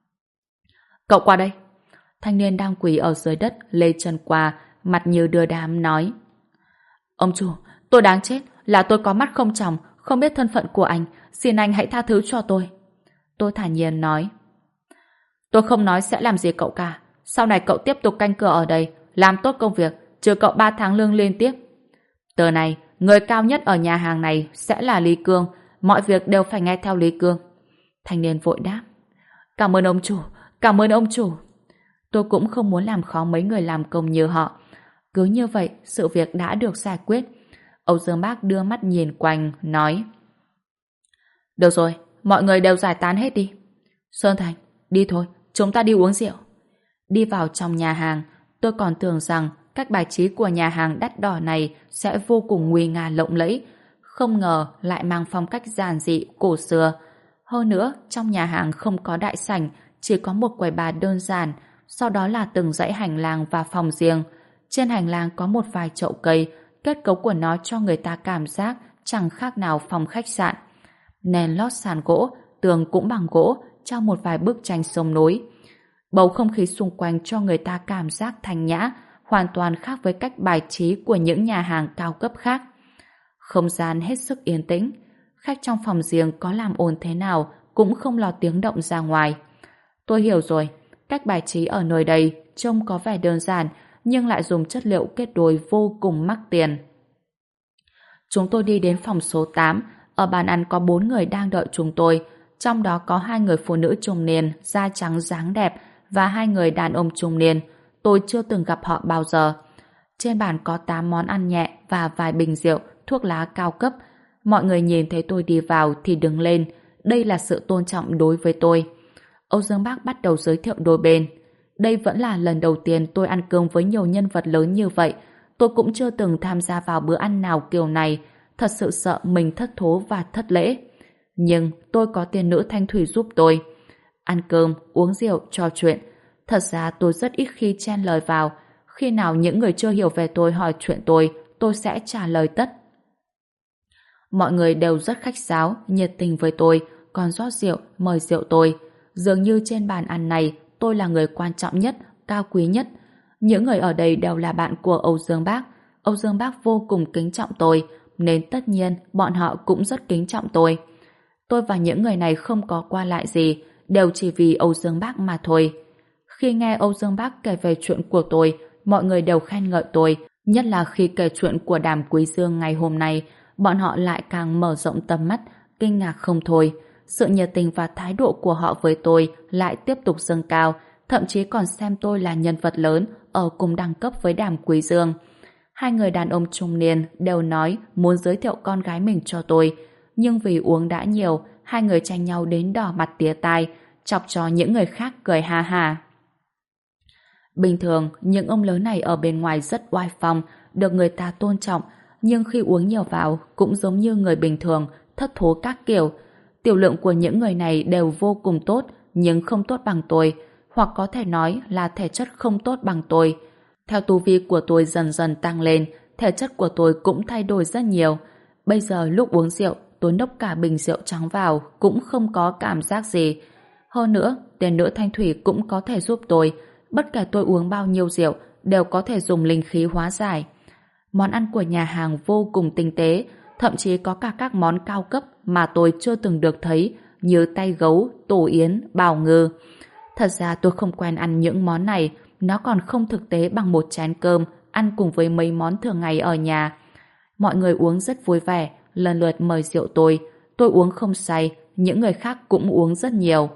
Cậu qua đây. Thanh niên đang quỳ ở dưới đất, lê chân qua, mặt như đưa đám, nói. Ông chủ, tôi đáng chết, là tôi có mắt không tròng, không biết thân phận của anh, xin anh hãy tha thứ cho tôi. Tôi thản nhiên nói. Tôi không nói sẽ làm gì cậu cả. Sau này cậu tiếp tục canh cửa ở đây, làm tốt công việc, trừ cậu 3 tháng lương liên tiếp. Từ này, người cao nhất ở nhà hàng này sẽ là Lý Cương, mọi việc đều phải nghe theo Lý Cương. Thanh niên vội đáp. Cảm ơn ông chủ. Tôi cũng không muốn làm khó mấy người làm công như họ. Cứ như vậy, sự việc đã được giải quyết. Âu Dương Bác đưa mắt nhìn quanh, nói. Được rồi, mọi người đều giải tán hết đi. Sơn Thành, đi thôi, chúng ta đi uống rượu. Đi vào trong nhà hàng, tôi còn tưởng rằng các bài trí của nhà hàng đắt đỏ này sẽ vô cùng nguy nga lộng lẫy. Không ngờ lại mang phong cách giản dị, cổ xưa. Hơn nữa, trong nhà hàng không có đại sảnh, chỉ có một quầy bar đơn giản, sau đó là từng dãy hành lang và phòng riêng. Trên hành lang có một vài chậu cây, kết cấu của nó cho người ta cảm giác chẳng khác nào phòng khách sạn. Nền lót sàn gỗ, tường cũng bằng gỗ, treo một vài bức tranh sông núi. Bầu không khí xung quanh cho người ta cảm giác thanh nhã, hoàn toàn khác với cách bài trí của những nhà hàng cao cấp khác. Không gian hết sức yên tĩnh, khách trong phòng riêng có làm ồn thế nào cũng không lọt tiếng động ra ngoài. Tôi hiểu rồi, cách bài trí ở nơi đây trông có vẻ đơn giản nhưng lại dùng chất liệu kết đôi vô cùng mắc tiền. Chúng tôi đi đến phòng số 8, ở bàn ăn có 4 người đang đợi chúng tôi, trong đó có 2 người phụ nữ trung niên, da trắng dáng đẹp và 2 người đàn ông trung niên. Tôi chưa từng gặp họ bao giờ. Trên bàn có 8 món ăn nhẹ và vài bình rượu, thuốc lá cao cấp. Mọi người nhìn thấy tôi đi vào thì đứng lên. Đây là sự tôn trọng đối với tôi. Âu Dương Bác bắt đầu giới thiệu đôi bên. Đây vẫn là lần đầu tiên tôi ăn cơm với nhiều nhân vật lớn như vậy. Tôi cũng chưa từng tham gia vào bữa ăn nào kiểu này. Thật sự sợ mình thất thố và thất lễ. Nhưng tôi có tiên nữ Thanh Thủy giúp tôi. Ăn cơm, uống rượu, trò chuyện. Thật ra tôi rất ít khi chen lời vào. Khi nào những người chưa hiểu về tôi hỏi chuyện tôi sẽ trả lời tất. Mọi người đều rất khách sáo, nhiệt tình với tôi, còn rót rượu, mời rượu tôi. Dường như trên bàn ăn này, tôi là người quan trọng nhất, cao quý nhất. Những người ở đây đều là bạn của Âu Dương Bác. Âu Dương Bác vô cùng kính trọng tôi, nên tất nhiên bọn họ cũng rất kính trọng tôi. Tôi và những người này không có qua lại gì, đều chỉ vì Âu Dương Bác mà thôi. Khi nghe Âu Dương Bác kể về chuyện của tôi, mọi người đều khen ngợi tôi, nhất là khi kể chuyện của Đàm Quý Dương ngày hôm nay, bọn họ lại càng mở rộng tầm mắt, kinh ngạc không thôi. Sự nhiệt tình và thái độ của họ với tôi lại tiếp tục dâng cao, thậm chí còn xem tôi là nhân vật lớn ở cùng đẳng cấp với Đàm Quý Dương. 2 người đàn ông trung niên đều nói muốn giới thiệu con gái mình cho tôi, nhưng vì uống đã nhiều, 2 người tranh nhau đến đỏ mặt tía tai, chọc cho những người khác cười ha ha. Bình thường, những ông lớn này ở bên ngoài rất oai phong, được người ta tôn trọng, nhưng khi uống nhiều vào cũng giống như người bình thường, thất thố các kiểu. Tiểu lượng của những người này đều vô cùng tốt, nhưng không tốt bằng tôi, hoặc có thể nói là thể chất không tốt bằng tôi. Theo tu vi của tôi dần dần tăng lên, thể chất của tôi cũng thay đổi rất nhiều. Bây giờ lúc uống rượu, tôi nốc cả bình rượu trắng vào, cũng không có cảm giác gì. Hơn nữa, tiền nữ Thanh Thủy cũng có thể giúp tôi. Bất kể tôi uống bao nhiêu rượu, đều có thể dùng linh khí hóa giải. Món ăn của nhà hàng vô cùng tinh tế, thậm chí có cả các món cao cấp mà tôi chưa từng được thấy, như tay gấu, tổ yến, bào ngư. Thật ra tôi không quen ăn những món này, nó còn không thực tế bằng một chén cơm ăn cùng với mấy món thường ngày ở nhà. Mọi người uống rất vui vẻ, lần lượt mời rượu tôi uống không say, những người khác cũng uống rất nhiều.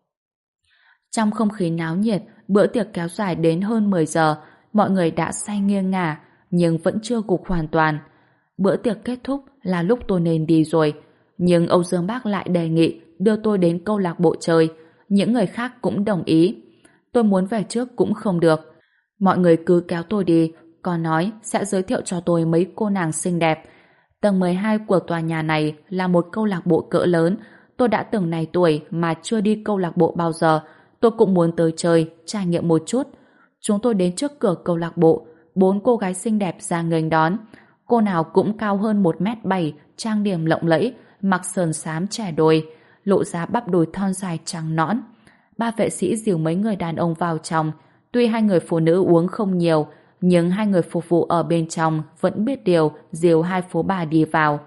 Trong không khí náo nhiệt, bữa tiệc kéo dài đến hơn 10 giờ, mọi người đã say nghiêng ngả, nhưng vẫn chưa gục hoàn toàn. Bữa tiệc kết thúc là lúc tôi nên đi rồi, nhưng Âu Dương Bác lại đề nghị đưa tôi đến câu lạc bộ chơi. Những người khác cũng đồng ý. Tôi muốn về trước cũng không được. Mọi người cứ kéo tôi đi, còn nói sẽ giới thiệu cho tôi mấy cô nàng xinh đẹp. Tầng 12 của tòa nhà này là một câu lạc bộ cỡ lớn. Tôi đã từng này tuổi mà chưa đi câu lạc bộ bao giờ. Tôi cũng muốn tới chơi, trải nghiệm một chút. Chúng tôi đến trước cửa câu lạc bộ, 4 cô gái xinh đẹp ra nghênh đón. Cô nào cũng cao hơn 1m7, trang điểm lộng lẫy, mặc sườn xám trẻ đôi, lộ ra bắp đùi thon dài trắng nõn. 3 vệ sĩ dìu mấy người đàn ông vào trong. Tuy 2 người phụ nữ uống không nhiều, nhưng 2 người phục vụ ở bên trong vẫn biết điều, dìu 2 phố bà đi vào.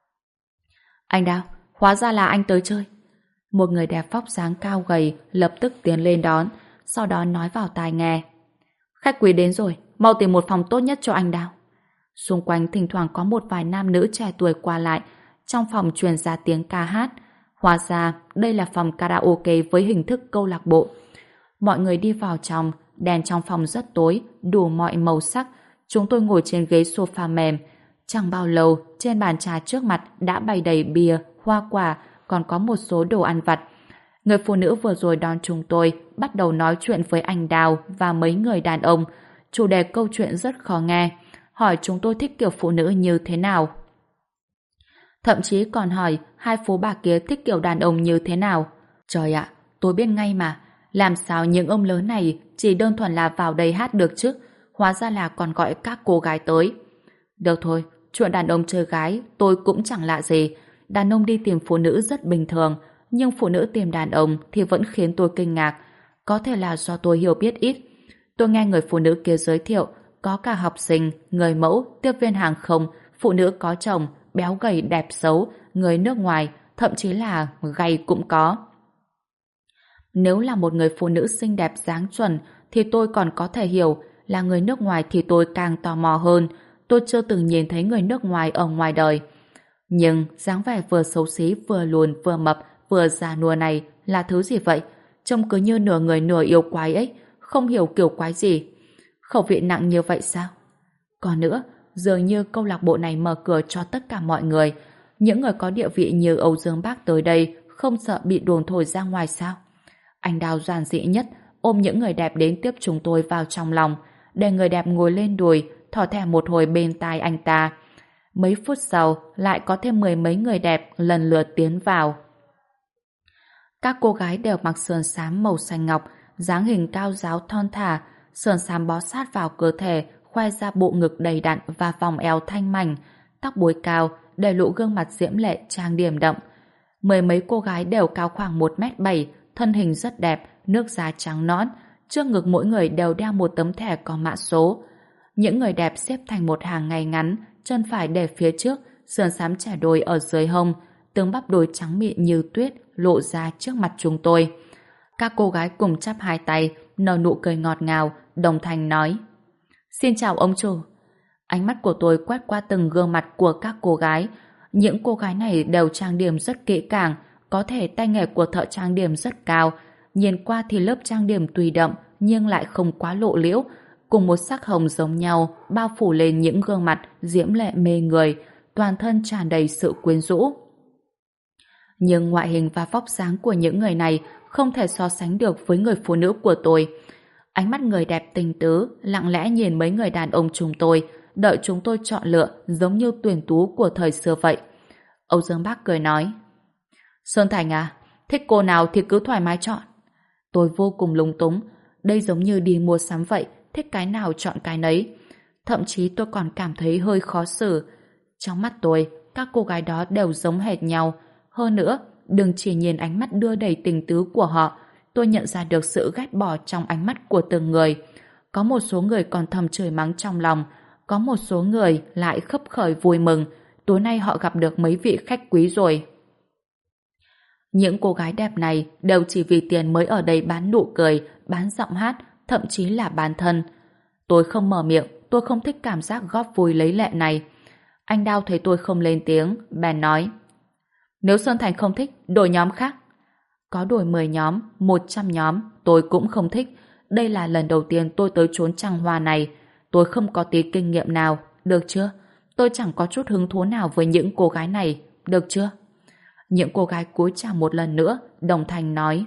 Anh Đào, hóa ra là anh tới chơi. Một người đẹp vóc dáng cao gầy lập tức tiến lên đón, sau đó nói vào tai nghe. Khách quý đến rồi, mau tìm một phòng tốt nhất cho anh Đào. Xung quanh thỉnh thoảng có một vài nam nữ trẻ tuổi qua lại, trong phòng truyền ra tiếng ca hát. Hóa ra đây là phòng karaoke với hình thức câu lạc bộ. Mọi người đi vào trong, đèn trong phòng rất tối, đủ mọi màu sắc. Chúng tôi ngồi trên ghế sofa mềm. Chẳng bao lâu, trên bàn trà trước mặt đã bày đầy bia, hoa quả, còn có một số đồ ăn vặt. Người phụ nữ vừa rồi đón chúng tôi bắt đầu nói chuyện với anh Đào và mấy người đàn ông. Chủ đề câu chuyện rất khó nghe, hỏi chúng tôi thích kiểu phụ nữ như thế nào. Thậm chí còn hỏi hai phú bà kia thích kiểu đàn ông như thế nào. Trời ạ, tôi biết ngay mà. Làm sao những ông lớn này chỉ đơn thuần là vào đây hát được chứ? Hóa ra là còn gọi các cô gái tới. Được thôi, chuyện đàn ông chơi gái tôi cũng chẳng lạ gì. Đàn ông đi tìm phụ nữ rất bình thường, nhưng phụ nữ tìm đàn ông thì vẫn khiến tôi kinh ngạc. Có thể là do tôi hiểu biết ít. Tôi nghe người phụ nữ kia giới thiệu có cả học sinh, người mẫu, tiếp viên hàng không, phụ nữ có chồng, béo gầy đẹp xấu, người nước ngoài, thậm chí là gay cũng có. Nếu là một người phụ nữ xinh đẹp dáng chuẩn thì tôi còn có thể hiểu, là người nước ngoài thì tôi càng tò mò hơn. Tôi chưa từng nhìn thấy người nước ngoài ở ngoài đời. Nhưng dáng vẻ vừa xấu xí, vừa lùn, vừa mập, vừa già nua này là thứ gì vậy? Trông cứ như nửa người nửa yêu quái ấy, không hiểu kiểu quái gì. Khẩu vị nặng như vậy sao? Còn nữa, dường như câu lạc bộ này mở cửa cho tất cả mọi người. Những người có địa vị như Âu Dương Bác tới đây không sợ bị đồn thổi ra ngoài sao? Anh Đào giản dị nhất, ôm những người đẹp đến tiếp chúng tôi vào trong lòng, để người đẹp ngồi lên đùi, thỏ thẻ một hồi bên tai anh ta. Mấy phút sau, lại có thêm mười mấy người đẹp lần lượt tiến vào. Các cô gái đều mặc sườn xám màu xanh ngọc, dáng hình cao ráo thon thả, sườn xám bó sát vào cơ thể, khoe ra bộ ngực đầy đặn và vòng eo thanh mảnh, tóc búi cao, để lộ gương mặt diễm lệ trang điểm đậm. Mười mấy cô gái đều cao khoảng 1m7, thân hình rất đẹp, nước da trắng nõn, trước ngực mỗi người đều đeo một tấm thẻ có mã số. Những người đẹp xếp thành một hàng ngay ngắn, chân phải để phía trước, sườn xám chẻ đôi ở dưới hông, tướng bắp đùi trắng mịn như tuyết lộ ra trước mặt chúng tôi. Các cô gái cùng chắp hai tay, nở nụ cười ngọt ngào, đồng thanh nói: "Xin chào ông chủ." Ánh mắt của tôi quét qua từng gương mặt của các cô gái. Những cô gái này đều trang điểm rất kỹ càng, có thể tay nghề của thợ trang điểm rất cao. Nhìn qua thì lớp trang điểm tùy đậm nhưng lại không quá lộ liễu, cùng một sắc hồng giống nhau bao phủ lên những gương mặt diễm lệ mê người, toàn thân tràn đầy sự quyến rũ. Nhưng ngoại hình và vóc dáng của những người này không thể so sánh được với người phụ nữ của tôi. Ánh mắt người đẹp tình tứ lặng lẽ nhìn mấy người đàn ông chúng tôi, đợi chúng tôi chọn lựa giống như tuyển tú của thời xưa vậy. Âu Dương Bác cười nói: "Sơn Thành à, thích cô nào thì cứ thoải mái chọn." Tôi vô cùng lúng túng, đây giống như đi mua sắm vậy, thích cái nào chọn cái nấy. Thậm chí tôi còn cảm thấy hơi khó xử. Trong mắt tôi, các cô gái đó đều giống hệt nhau. Hơn nữa, đừng chỉ nhìn ánh mắt đưa đầy tình tứ của họ, tôi nhận ra được sự ghét bỏ trong ánh mắt của từng người. Có một số người còn thầm chửi mắng trong lòng, có một số người lại khấp khởi vui mừng. Tối nay họ gặp được mấy vị khách quý rồi. Những cô gái đẹp này đều chỉ vì tiền mới ở đây bán nụ cười, bán giọng hát, thậm chí là bán thân. Tôi không mở miệng, tôi không thích cảm giác góp vui lấy lệ này. Anh Đao thấy tôi không lên tiếng, bèn nói: "Nếu Sơn Thành không thích, đổi nhóm khác." Có đổi 10 nhóm, 100 nhóm, tôi cũng không thích. Đây là lần đầu tiên tôi tới chốn trăng hoa này. Tôi không có tí kinh nghiệm nào, được chưa? Tôi chẳng có chút hứng thú nào với những cô gái này, được chưa? Những cô gái cúi chào một lần nữa, đồng thanh nói: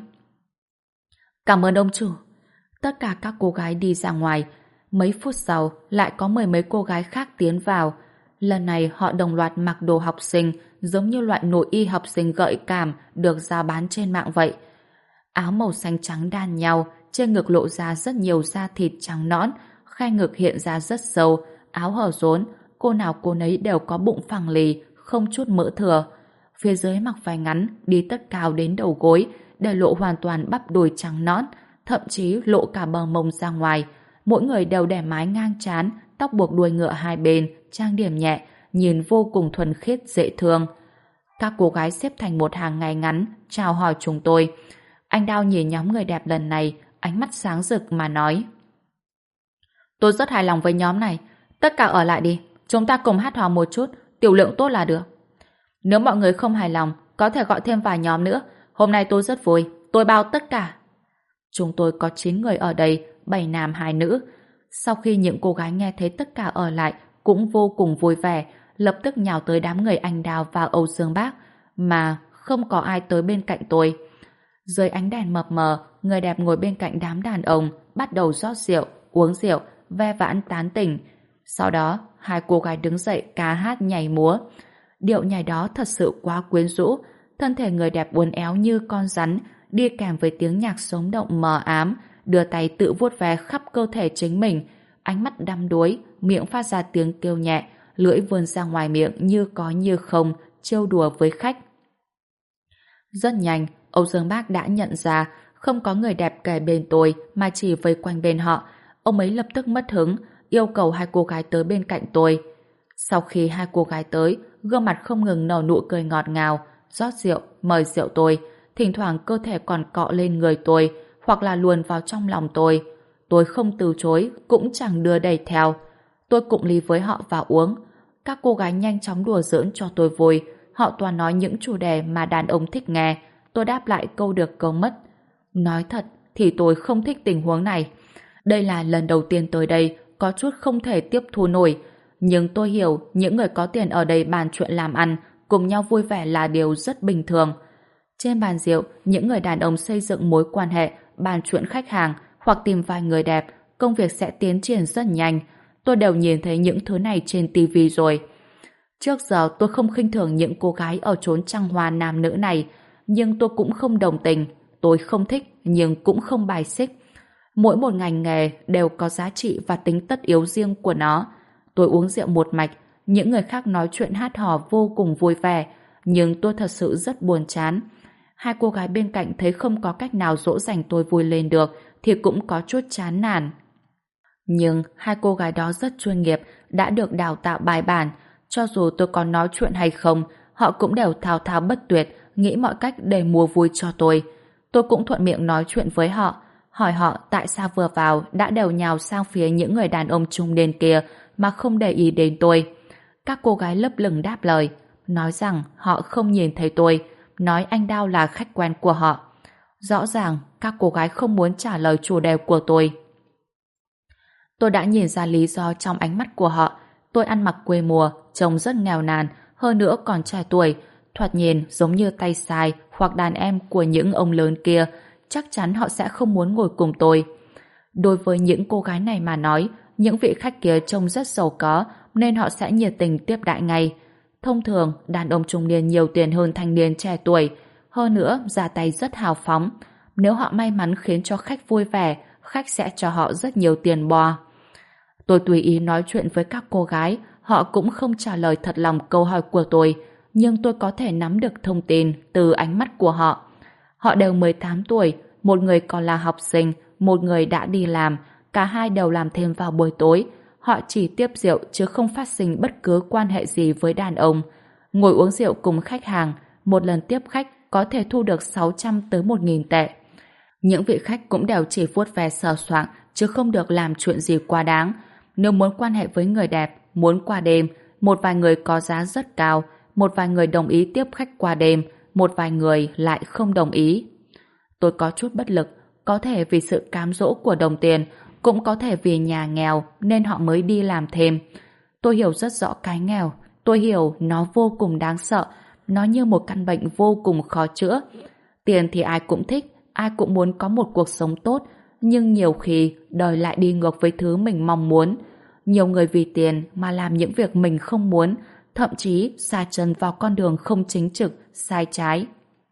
"Cảm ơn ông chủ." Tất cả các cô gái đi ra ngoài. Mấy phút sau, lại có mười mấy cô gái khác tiến vào. Lần này họ đồng loạt mặc đồ học sinh, giống như loại nội y học sinh gợi cảm được giao bán trên mạng vậy. Áo màu xanh trắng đan nhau, trên ngực lộ ra rất nhiều da thịt trắng nõn, khe ngực hiện ra rất sâu, áo hở rốn, cô nào cô nấy đều có bụng phẳng lì, không chút mỡ thừa. Phía dưới mặc váy ngắn, đi tất cao đến đầu gối, để lộ hoàn toàn bắp đùi trắng nõn, thậm chí lộ cả bờ mông ra ngoài. Mỗi người đều để mái ngang trán, tóc buộc đuôi ngựa hai bên, trang điểm nhẹ, nhìn vô cùng thuần khiết dễ thương. Các cô gái xếp thành một hàng ngay ngắn, chào hỏi chúng tôi. Anh Đao nhìn nhóm người đẹp lần này, ánh mắt sáng rực mà nói: "Tôi rất hài lòng với nhóm này, tất cả ở lại đi, chúng ta cùng hát hò một chút, tiểu lượng tốt là được. Nếu mọi người không hài lòng, có thể gọi thêm vài nhóm nữa, hôm nay tôi rất vui, tôi bao tất cả." Chúng tôi có 9 người ở đây, 7 nam 2 nữ. Sau khi những cô gái nghe thấy tất cả ở lại cũng vô cùng vui vẻ, lập tức nhào tới đám người anh Đào và Âu Dương Bác, mà không có ai tới bên cạnh tôi. Dưới ánh đèn mập mờ, người đẹp ngồi bên cạnh đám đàn ông, bắt đầu rót rượu, uống rượu, ve vãn tán tỉnh. Sau đó, hai cô gái đứng dậy ca hát nhảy múa. Điệu nhảy đó thật sự quá quyến rũ, thân thể người đẹp uốn éo như con rắn, đi kèm với tiếng nhạc sống động mờ ám, đưa tay tự vuốt ve khắp cơ thể chính mình, ánh mắt đăm đuối, miệng phát ra tiếng kêu nhẹ, lưỡi vươn ra ngoài miệng như có như không, trêu đùa với khách. Rất nhanh, Âu Dương Bác đã nhận ra không có người đẹp kề bên tôi mà chỉ vây quanh bên họ. Ông ấy lập tức mất hứng, yêu cầu hai cô gái tới bên cạnh tôi. Sau khi hai cô gái tới, gương mặt không ngừng nở nụ cười ngọt ngào, rót rượu, mời rượu tôi, thỉnh thoảng cơ thể còn cọ lên người tôi, hoặc là luồn vào trong lòng tôi. Tôi không từ chối, cũng chẳng đưa đẩy theo. Tôi cụng ly với họ và uống. Các cô gái nhanh chóng đùa giỡn cho tôi vui. Họ toàn nói những chủ đề mà đàn ông thích nghe. Tôi đáp lại câu được câu mất. Nói thật thì tôi không thích tình huống này. Đây là lần đầu tiên tới đây, có chút không thể tiếp thu nổi. Nhưng tôi hiểu những người có tiền ở đây bàn chuyện làm ăn, cùng nhau vui vẻ là điều rất bình thường. Trên bàn rượu, những người đàn ông xây dựng mối quan hệ, bàn chuyện khách hàng hoặc tìm vài người đẹp, công việc sẽ tiến triển rất nhanh. Tôi đều nhìn thấy những thứ này trên tivi rồi. Trước giờ tôi không khinh thường những cô gái ở chốn trăng hoa nam nữ này, nhưng tôi cũng không đồng tình. Tôi không thích, nhưng cũng không bài xích. Mỗi một ngành nghề đều có giá trị và tính tất yếu riêng của nó. Tôi uống rượu một mạch, những người khác nói chuyện hát hò vô cùng vui vẻ, nhưng tôi thật sự rất buồn chán. Hai cô gái bên cạnh thấy không có cách nào dỗ dành tôi vui lên được thì cũng có chút chán nản. Nhưng hai cô gái đó rất chuyên nghiệp, đã được đào tạo bài bản. Cho dù tôi có nói chuyện hay không, họ cũng đều thao thao bất tuyệt, nghĩ mọi cách để mua vui cho tôi. Tôi cũng thuận miệng nói chuyện với họ, hỏi họ tại sao vừa vào đã đều nhào sang phía những người đàn ông trung niên kia mà không để ý đến tôi. Các cô gái lấp lửng đáp lời, nói rằng họ không nhìn thấy tôi, nói anh Đao là khách quen của họ. Rõ ràng các cô gái không muốn trả lời chủ đề của tôi. Tôi đã nhìn ra lý do trong ánh mắt của họ. Tôi ăn mặc quê mùa, trông rất nghèo nàn, hơn nữa còn trẻ tuổi, thoạt nhìn giống như tay sai hoặc đàn em của những ông lớn kia. Chắc chắn họ sẽ không muốn ngồi cùng tôi. Đối với những cô gái này mà nói, những vị khách kia trông rất giàu có nên họ sẽ nhiệt tình tiếp đãi ngay. Thông thường, đàn ông trung niên nhiều tiền hơn thanh niên trẻ tuổi, hơn nữa ra tay rất hào phóng. Nếu họ may mắn khiến cho khách vui vẻ, khách sẽ cho họ rất nhiều tiền bò. Tôi tùy ý nói chuyện với các cô gái, họ cũng không trả lời thật lòng câu hỏi của tôi, nhưng tôi có thể nắm được thông tin từ ánh mắt của họ. Họ đều 18 tuổi, một người còn là học sinh, một người đã đi làm, cả hai đều làm thêm vào buổi tối. Họ chỉ tiếp rượu chứ không phát sinh bất cứ quan hệ gì với đàn ông. Ngồi uống rượu cùng khách hàng, một lần tiếp khách có thể thu được 600 tới 1.000 tệ. Những vị khách cũng đều chỉ vuốt ve sờ soạng chứ không được làm chuyện gì quá đáng. Nếu muốn quan hệ với người đẹp, muốn qua đêm, một vài người có giá rất cao, một vài người đồng ý tiếp khách qua đêm, một vài người lại không đồng ý. Tôi có chút bất lực, có thể vì sự cám dỗ của đồng tiền, cũng có thể vì nhà nghèo nên họ mới đi làm thêm. Tôi hiểu rất rõ cái nghèo, tôi hiểu nó vô cùng đáng sợ, nó như một căn bệnh vô cùng khó chữa. Tiền thì ai cũng thích, ai cũng muốn có một cuộc sống tốt, nhưng nhiều khi đời lại đi ngược với thứ mình mong muốn. Nhiều người vì tiền mà làm những việc mình không muốn, thậm chí sa chân vào con đường không chính trực, sai trái.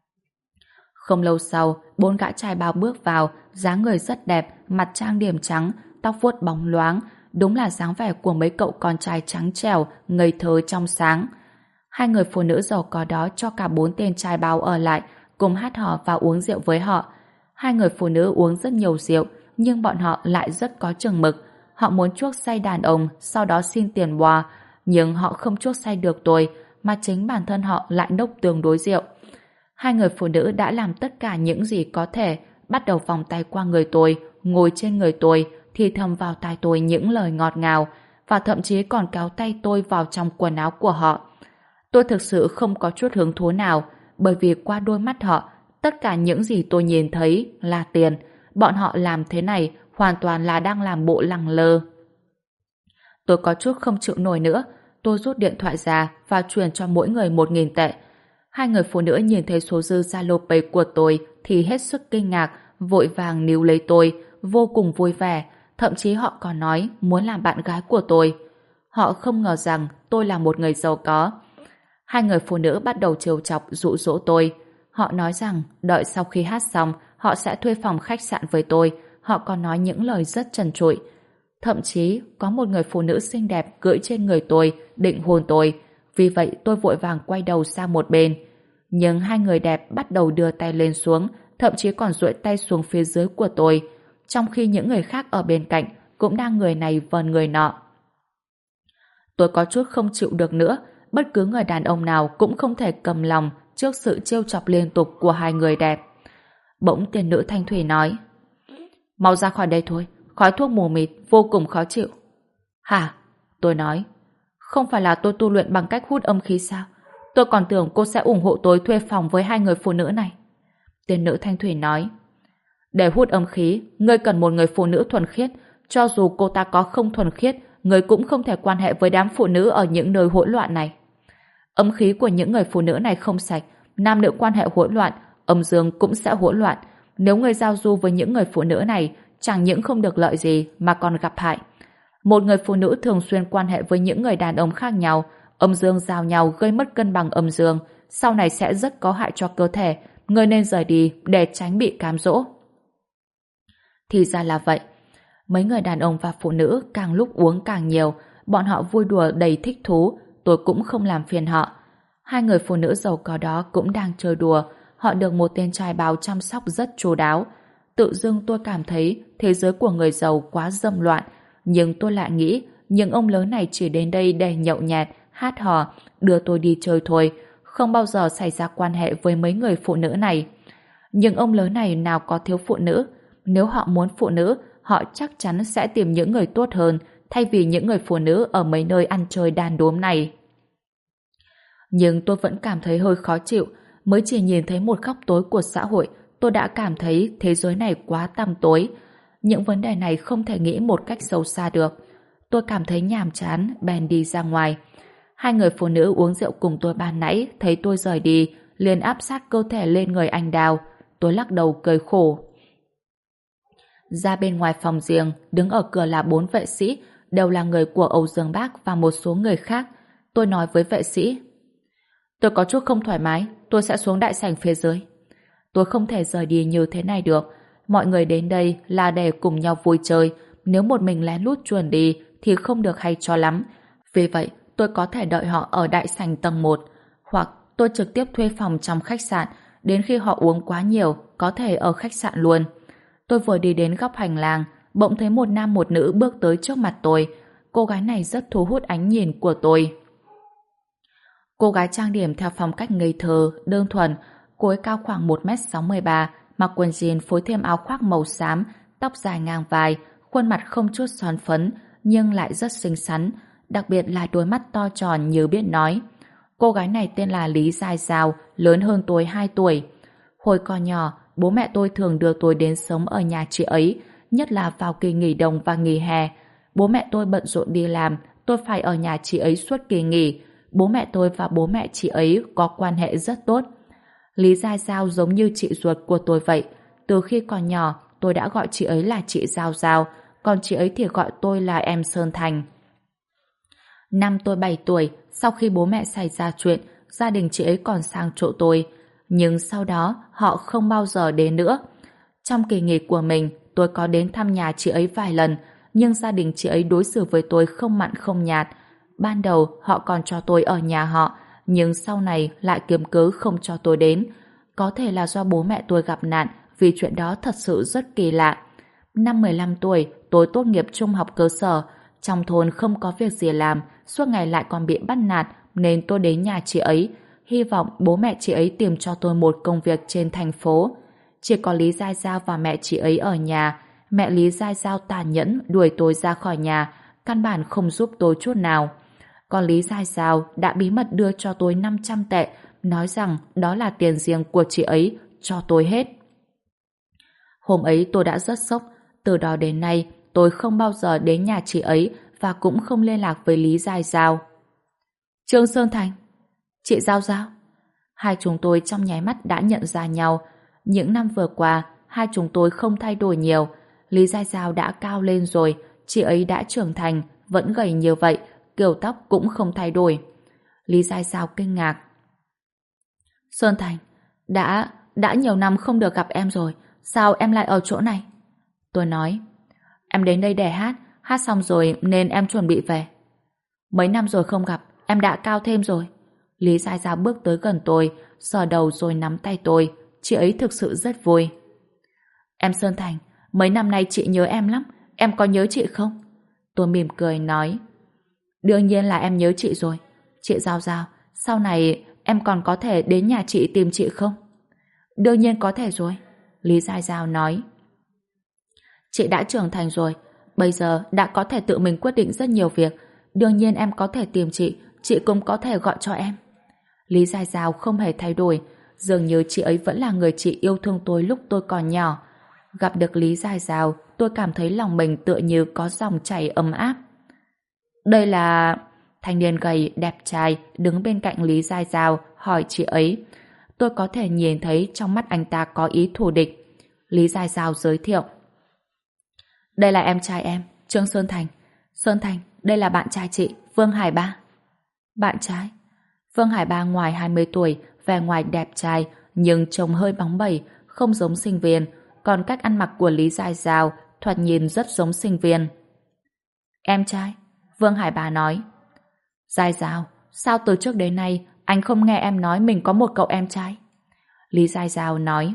Không lâu sau, 4 gã trai bao bước vào, dáng người rất đẹp, mặt trang điểm trắng, tóc vuốt bóng loáng, đúng là dáng vẻ của mấy cậu con trai trắng trẻo, ngây thơ trong sáng. Hai người phụ nữ giàu có đó cho cả 4 tên trai bao ở lại, cùng hát hò và uống rượu với họ. Hai người phụ nữ uống rất nhiều rượu, nhưng bọn họ lại rất có chừng mực. Họ muốn chuốc say đàn ông, sau đó xin tiền bòa, nhưng họ không chuốc say được tôi, mà chính bản thân họ lại đốc tương đối rượu. Hai người phụ nữ đã làm tất cả những gì có thể, bắt đầu vòng tay qua người tôi, ngồi trên người tôi, thì thầm vào tai tôi những lời ngọt ngào, và thậm chí còn kéo tay tôi vào trong quần áo của họ. Tôi thực sự không có chút hứng thú nào, bởi vì qua đôi mắt họ, tất cả những gì tôi nhìn thấy là tiền. Bọn họ làm thế này hoàn toàn là đang làm bộ lẳng lơ. Tôi có chút không chịu nổi nữa. Tôi rút điện thoại ra và chuyển cho mỗi người 1.000 tệ. Hai người phụ nữ nhìn thấy số dư Zalo Pay của tôi thì hết sức kinh ngạc, vội vàng níu lấy tôi, vô cùng vui vẻ. Thậm chí họ còn nói muốn làm bạn gái của tôi. Họ không ngờ rằng tôi là một người giàu có. Hai người phụ nữ bắt đầu trêu chọc dụ dỗ tôi. Họ nói rằng đợi sau khi hát xong, họ sẽ thuê phòng khách sạn với tôi. Họ còn nói những lời rất trần trụi. Thậm chí có một người phụ nữ xinh đẹp cưỡi trên người tôi, định hôn tôi. Vì vậy tôi vội vàng quay đầu sang một bên. Nhưng hai người đẹp bắt đầu đưa tay lên xuống, thậm chí còn duỗi tay xuống phía dưới của tôi, trong khi những người khác ở bên cạnh cũng đang người này vờn người nọ. Tôi có chút không chịu được nữa, bất cứ người đàn ông nào cũng không thể cầm lòng trước sự trêu chọc liên tục của hai người đẹp. Bỗng tiền nữ Thanh Thủy nói: "Mau ra khỏi đây thôi, khói thuốc mù mịt vô cùng khó chịu." "Hả?" Tôi nói. "Không phải là tôi tu luyện bằng cách hút âm khí sao? Tôi còn tưởng cô sẽ ủng hộ tôi thuê phòng với hai người phụ nữ này." Tiền nữ Thanh Thủy nói: "Để hút âm khí, ngươi cần một người phụ nữ thuần khiết. Cho dù cô ta có không thuần khiết, ngươi cũng không thể quan hệ với đám phụ nữ ở những nơi hỗn loạn này. Âm khí của những người phụ nữ này không sạch, nam nữ quan hệ hỗn loạn, âm dương cũng sẽ hỗn loạn. Nếu ngươi giao du với những người phụ nữ này, chẳng những không được lợi gì mà còn gặp hại. Một người phụ nữ thường xuyên quan hệ với những người đàn ông khác nhau, âm dương giao nhau gây mất cân bằng âm dương, sau này sẽ rất có hại cho cơ thể. Ngươi nên rời đi để tránh bị cám dỗ." Thì ra là vậy. Mấy người đàn ông và phụ nữ càng lúc uống càng nhiều, bọn họ vui đùa đầy thích thú, tôi cũng không làm phiền họ. Hai người phụ nữ giàu có đó cũng đang chơi đùa, họ được một tên trai báo chăm sóc rất chu đáo. Tự dưng tôi cảm thấy thế giới của người giàu quá dâm loạn, nhưng tôi lại nghĩ những ông lớn này chỉ đến đây để nhậu nhẹt, hát hò, đưa tôi đi chơi thôi, không bao giờ xảy ra quan hệ với mấy người phụ nữ này. Nhưng ông lớn này nào có thiếu phụ nữ, nếu họ muốn phụ nữ, họ chắc chắn sẽ tìm những người tốt hơn thay vì những người phụ nữ ở mấy nơi ăn chơi đàn đúm này. Nhưng tôi vẫn cảm thấy hơi khó chịu, mới chỉ nhìn thấy một góc tối của xã hội, tôi đã cảm thấy thế giới này quá tăm tối. Những vấn đề này không thể nghĩ một cách sâu xa được. Tôi cảm thấy nhàm chán, bèn đi ra ngoài. Hai người phụ nữ uống rượu cùng tôi ban nãy, thấy tôi rời đi, liền áp sát cơ thể lên người anh Đào. Tôi lắc đầu cười khổ. Ra bên ngoài phòng riêng, đứng ở cửa là 4 vệ sĩ, đều là người của Âu Dương Bác và một số người khác. Tôi nói với vệ sĩ: "Tôi có chút không thoải mái, tôi sẽ xuống đại sảnh phía dưới." Tôi không thể rời đi như thế này được. Mọi người đến đây là để cùng nhau vui chơi, nếu một mình lén lút chuồn đi thì không được hay cho lắm. Vì vậy, tôi có thể đợi họ ở đại sảnh tầng 1, hoặc tôi trực tiếp thuê phòng trong khách sạn, đến khi họ uống quá nhiều, có thể ở khách sạn luôn. Tôi vừa đi đến góc hành lang, bỗng thấy một nam một nữ bước tới trước mặt tôi. Cô gái này rất thu hút ánh nhìn của tôi. Cô gái trang điểm theo phong cách ngây thơ, đơn thuần. Cô ấy cao khoảng 1m63, mặc quần jean phối thêm áo khoác màu xám, tóc dài ngang vai, khuôn mặt không chút son phấn, nhưng lại rất xinh xắn, đặc biệt là đôi mắt to tròn như biết nói. Cô gái này tên là Lý Giai Giao, lớn hơn tôi 2 tuổi. Hồi còn nhỏ, bố mẹ tôi thường đưa tôi đến sống ở nhà chị ấy, nhất là vào kỳ nghỉ đông và nghỉ hè. Bố mẹ tôi bận rộn đi làm, tôi phải ở nhà chị ấy suốt kỳ nghỉ. Bố mẹ tôi và bố mẹ chị ấy có quan hệ rất tốt. Lý Giai Giao giống như chị ruột của tôi vậy. Từ khi còn nhỏ, tôi đã gọi chị ấy là chị Giao Giao, còn chị ấy thì gọi tôi là em Sơn Thành. Năm tôi 7 tuổi, sau khi bố mẹ xảy ra chuyện, gia đình chị ấy còn sang chỗ tôi. Nhưng sau đó, họ không bao giờ đến nữa. Trong kỳ nghỉ của mình, tôi có đến thăm nhà chị ấy vài lần, nhưng gia đình chị ấy đối xử với tôi không mặn không nhạt. Ban đầu, họ còn cho tôi ở nhà họ, nhưng sau này lại kiếm cớ không cho tôi đến. Có thể là do bố mẹ tôi gặp nạn, vì chuyện đó thật sự rất kỳ lạ. Năm 15 tuổi, tôi tốt nghiệp trung học cơ sở. Trong thôn không có việc gì làm, suốt ngày lại còn bị bắt nạt, nên tôi đến nhà chị ấy, hy vọng bố mẹ chị ấy tìm cho tôi một công việc trên thành phố. Chỉ có Lý Giai Giao và mẹ chị ấy ở nhà. Mẹ Lý Giai Giao tàn nhẫn đuổi tôi ra khỏi nhà, căn bản không giúp tôi chút nào. Còn Lý Giai Giao đã bí mật đưa cho tôi 500 tệ, nói rằng đó là tiền riêng của chị ấy, cho tôi hết. Hôm ấy tôi đã rất sốc, từ đó đến nay tôi không bao giờ đến nhà chị ấy và cũng không liên lạc với Lý Giai Giao. Trương Sơn Thành, chị Giao Giao. Hai chúng tôi trong nháy mắt đã nhận ra nhau. Những năm vừa qua, hai chúng tôi không thay đổi nhiều. Lý Giai Giao đã cao lên rồi, chị ấy đã trưởng thành, vẫn gầy như vậy, kiểu tóc cũng không thay đổi. Lý Giai Giao kinh ngạc. Sơn Thành, đã nhiều năm không được gặp em rồi, sao em lại ở chỗ này? Tôi nói, em đến đây để hát xong rồi nên em chuẩn bị về. Mấy năm rồi không gặp, em đã cao thêm rồi. Lý Giai Giao bước tới gần tôi, sờ đầu rồi nắm tay tôi, chị ấy thực sự rất vui. Em Sơn Thành, mấy năm nay chị nhớ em lắm, em có nhớ chị không? Tôi mỉm cười nói, đương nhiên là em nhớ chị rồi. Chị Giao Giao, sau này em còn có thể đến nhà chị tìm chị không? Đương nhiên có thể rồi. Lý Giai Giao nói, chị đã trưởng thành rồi, bây giờ đã có thể tự mình quyết định rất nhiều việc. Đương nhiên em có thể tìm chị cũng có thể gọi cho em. Lý Giai Giao không hề thay đổi, dường như chị ấy vẫn là người chị yêu thương tôi lúc tôi còn nhỏ. Gặp được Lý Giai Giao, tôi cảm thấy lòng mình tựa như có dòng chảy ấm áp. Đây là... Thanh niên gầy, đẹp trai, đứng bên cạnh Lý Giai Giao, hỏi chị ấy. Tôi có thể nhìn thấy trong mắt anh ta có ý thù địch. Lý Giai Giao giới thiệu. Đây là em trai em, Trương Sơn Thành. Sơn Thành, đây là bạn trai chị, Vương Hải Ba. Bạn trai? Vương Hải Ba ngoài 20 tuổi, vẻ ngoài đẹp trai, nhưng trông hơi bóng bẩy, không giống sinh viên, còn cách ăn mặc của Lý Giai Giao thoạt nhìn rất giống sinh viên. Em trai? Vương Hải Ba nói. Giai Giao, sao từ trước đến nay anh không nghe em nói mình có một cậu em trai? Lý Giai Giao nói.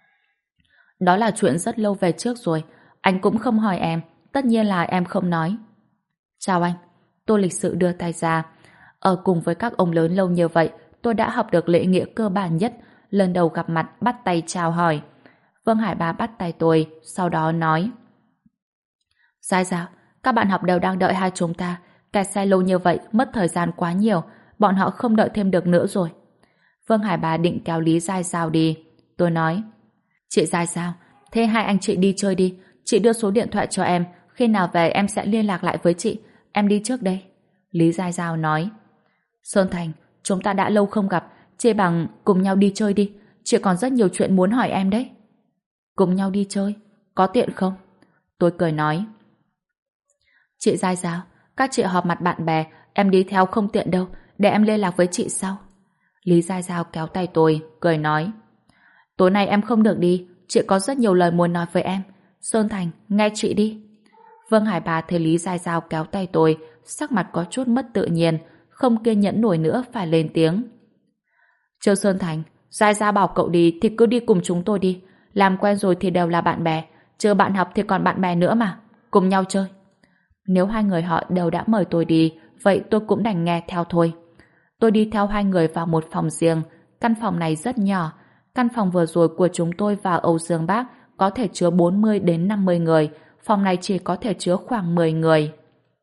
Đó là chuyện rất lâu về trước rồi, anh cũng không hỏi em, tất nhiên là em không nói. Chào anh. Tôi lịch sự đưa tay ra. Ở cùng với các ông lớn lâu như vậy, tôi đã học được lễ nghĩa cơ bản nhất. Lần đầu gặp mặt bắt tay chào hỏi. Vương Hải Ba bắt tay tôi, sau đó nói. Giai Giao, các bạn học đều đang đợi hai chúng ta. Kẹt xe lâu như vậy, mất thời gian quá nhiều. Bọn họ không đợi thêm được nữa rồi. Vương Hải Ba định kéo Lý Giai Giao đi. Tôi nói. Chị Giai Giao, thế hai anh chị đi chơi đi. Chị đưa số điện thoại cho em. Khi nào về em sẽ liên lạc lại với chị. Em đi trước đây. Lý Giai Giao nói. Sơn Thành, chúng ta đã lâu không gặp, chê bằng cùng nhau đi chơi đi. Chị còn rất nhiều chuyện muốn hỏi em đấy. Cùng nhau đi chơi? Có tiện không? Tôi cười nói. Chị Giai Giao, các chị họp mặt bạn bè, em đi theo không tiện đâu, để em liên lạc với chị sau. Lý Giai Giao kéo tay tôi, cười nói. Tối nay em không được đi, chị có rất nhiều lời muốn nói với em. Sơn Thành, nghe chị đi. Vương Hải Ba thấy Lý Giai Giao kéo tay tôi, sắc mặt có chút mất tự nhiên, không kiên nhẫn nổi nữa phải lên tiếng. Châu Sơn Thành, Giai Giao bảo cậu đi thì cứ đi cùng chúng tôi đi. Làm quen rồi thì đều là bạn bè, chưa bạn học thì còn bạn bè nữa mà. Cùng nhau chơi. Nếu hai người họ đều đã mời tôi đi, vậy tôi cũng đành nghe theo thôi. Tôi đi theo hai người vào một phòng riêng. Căn phòng này rất nhỏ. Căn phòng vừa rồi của chúng tôi và Âu Dương Bác có thể chứa 40 đến 50 người. Phòng này chỉ có thể chứa khoảng 10 người.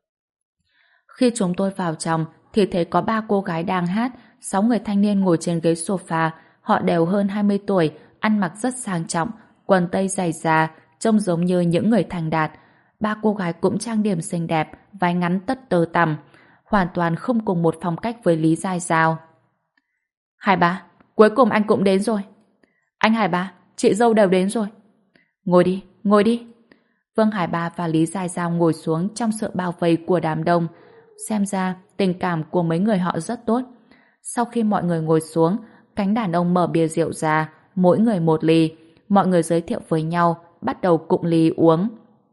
Khi chúng tôi vào trong thì thấy có 3 cô gái đang hát, 6 người thanh niên ngồi trên ghế sofa. Họ đều hơn 20 tuổi, ăn mặc rất sang trọng, quần tây dày da, trông giống như những người thành đạt. 3 cô gái cũng trang điểm xinh đẹp, váy ngắn tất tơ tằm, hoàn toàn không cùng một phong cách với Lý Giai Giao. Hải Ba, cuối cùng anh cũng đến rồi. Anh Hải Ba, chị dâu đều đến rồi. Ngồi đi, ngồi đi. Vương Hải Ba và Lý Giai Giao ngồi xuống trong sự bao vây của đám đông. Xem ra tình cảm của mấy người họ rất tốt. Sau khi mọi người ngồi xuống, cánh đàn ông mở bia rượu ra, mỗi người một ly. Mọi người giới thiệu với nhau, bắt đầu cụng ly uống.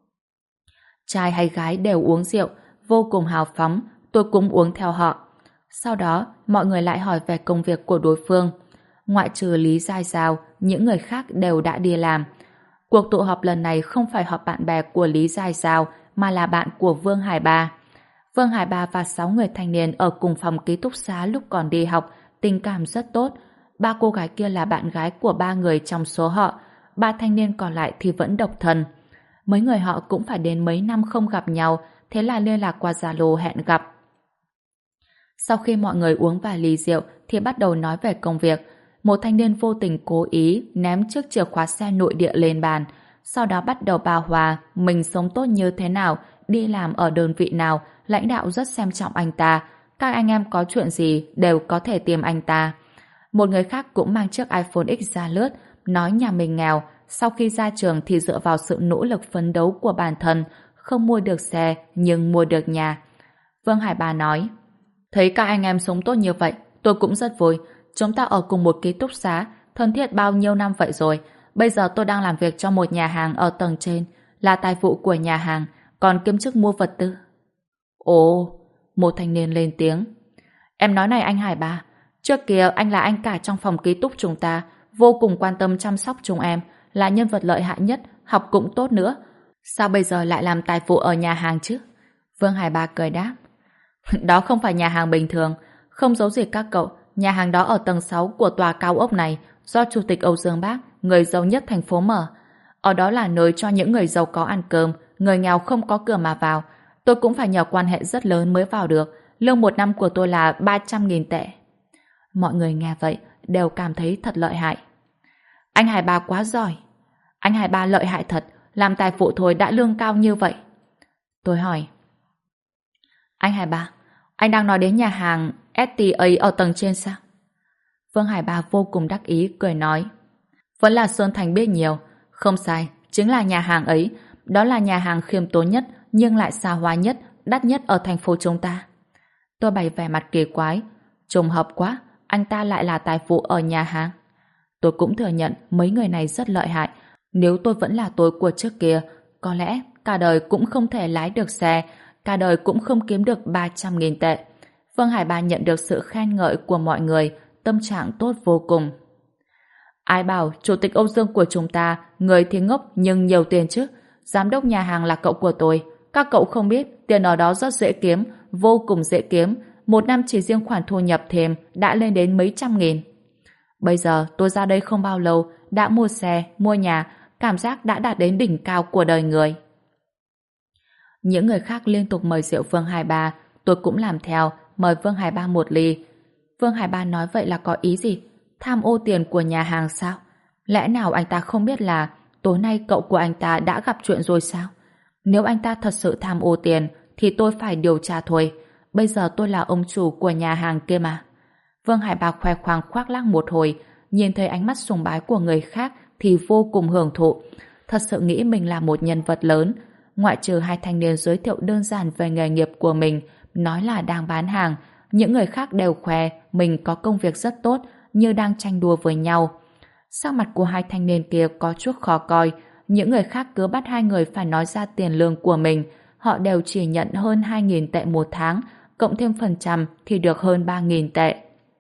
Trai hay gái đều uống rượu, vô cùng hào phóng, tôi cũng uống theo họ. Sau đó, mọi người lại hỏi về công việc của đối phương. Ngoại trừ Lý Giai Giao, những người khác đều đã đi làm. Cuộc tụ họp lần này không phải họp bạn bè của Lý Giai Giao, mà là bạn của Vương Hải Ba. Vương Hải Ba và 6 người thanh niên ở cùng phòng ký túc xá lúc còn đi học, tình cảm rất tốt. 3 cô gái kia là bạn gái của 3 người trong số họ, 3 thanh niên còn lại thì vẫn độc thân. Mấy người họ cũng phải đến mấy năm không gặp nhau, thế là liên lạc qua Zalo hẹn gặp. Sau khi mọi người uống vài ly rượu thì bắt đầu nói về công việc. Một thanh niên vô tình cố ý ném chiếc chìa khóa xe nội địa lên bàn, sau đó bắt đầu bao hòa mình sống tốt như thế nào, đi làm ở đơn vị nào, lãnh đạo rất xem trọng anh ta, các anh em có chuyện gì đều có thể tìm anh ta. Một người khác cũng mang chiếc iPhone X ra lướt, nói nhà mình nghèo, sau khi ra trường thì dựa vào sự nỗ lực phấn đấu của bản thân, không mua được xe nhưng mua được nhà. Vương Hải Ba nói, Thấy các anh em sống tốt như vậy, tôi cũng rất vui. Chúng ta ở cùng một ký túc xá, thân thiết bao nhiêu năm vậy rồi. Bây giờ tôi đang làm việc cho một nhà hàng ở tầng trên, là tài vụ của nhà hàng, còn kiêm chức mua vật tư. Ồ, một thanh niên lên tiếng. Em nói này anh Hải Ba, trước kia anh là anh cả trong phòng ký túc chúng ta, vô cùng quan tâm chăm sóc chúng em, là nhân vật lợi hại nhất, học cũng tốt nữa. Sao bây giờ lại làm tài vụ ở nhà hàng chứ? Vương Hải Ba cười đáp. Đó không phải nhà hàng bình thường, không giấu gì các cậu, nhà hàng đó ở tầng 6 của tòa cao ốc này, do Chủ tịch Âu Dương Bác, người giàu nhất thành phố mở. Ở đó là nơi cho những người giàu có ăn cơm, người nghèo không có cửa mà vào. Tôi cũng phải nhờ quan hệ rất lớn mới vào được, lương một năm của tôi là 300.000 tệ. Mọi người nghe vậy đều cảm thấy thật lợi hại. Anh Hải Ba quá giỏi. Anh Hải Ba lợi hại thật, làm tài vụ thôi đã lương cao như vậy. Tôi hỏi. Anh Hải Ba, anh đang nói đến nhà hàng STA ở tầng trên sao? Vương Hải Ba vô cùng đắc ý cười nói. Vẫn là Sơn Thành biết nhiều. Không sai, chính là nhà hàng ấy. Đó là nhà hàng khiêm tốn nhất nhưng lại xa hoa nhất, đắt nhất ở thành phố chúng ta. Tôi bày vẻ mặt kỳ quái. Trùng hợp quá, anh ta lại là tài vụ ở nhà hàng. Tôi cũng thừa nhận mấy người này rất lợi hại. Nếu tôi vẫn là tôi của trước kia, có lẽ cả đời cũng không thể lái được xe, cả đời cũng không kiếm được 300.000 tệ. Vương Hải Ba nhận được sự khen ngợi của mọi người, tâm trạng tốt vô cùng. Ai bảo Chủ tịch Âu Dương của chúng ta, người thì ngốc nhưng nhiều tiền chứ. Giám đốc nhà hàng là cậu của tôi. Các cậu không biết, tiền ở đó rất dễ kiếm, vô cùng dễ kiếm. Một năm chỉ riêng khoản thu nhập thêm đã lên đến mấy trăm nghìn. Bây giờ tôi ra đây không bao lâu, đã mua xe, mua nhà, cảm giác đã đạt đến đỉnh cao của đời người. Những người khác liên tục mời rượu Vương Hải Ba, tôi cũng làm theo, mời Vương Hải Ba một ly. Vương Hải Ba nói vậy là có ý gì? Tham ô tiền của nhà hàng sao? Lẽ nào anh ta không biết là tối nay cậu của anh ta đã gặp chuyện rồi sao? Nếu anh ta thật sự tham ô tiền thì tôi phải điều tra thôi. Bây giờ tôi là ông chủ của nhà hàng kia mà. Vương Hải Ba khoe khoang khoác lác một hồi, nhìn thấy ánh mắt sùng bái của người khác thì vô cùng hưởng thụ. Thật sự nghĩ mình là một nhân vật lớn. Ngoại trừ hai thanh niên giới thiệu đơn giản về nghề nghiệp của mình, nói là đang bán hàng, những người khác đều khoe mình có công việc rất tốt, như đang tranh đua với nhau. Sắc mặt của hai thanh niên kia có chút khó coi, những người khác cứ bắt hai người phải nói ra tiền lương của mình, họ đều chỉ nhận hơn 2.000 tệ một tháng, cộng thêm phần trăm thì được hơn 3.000 tệ.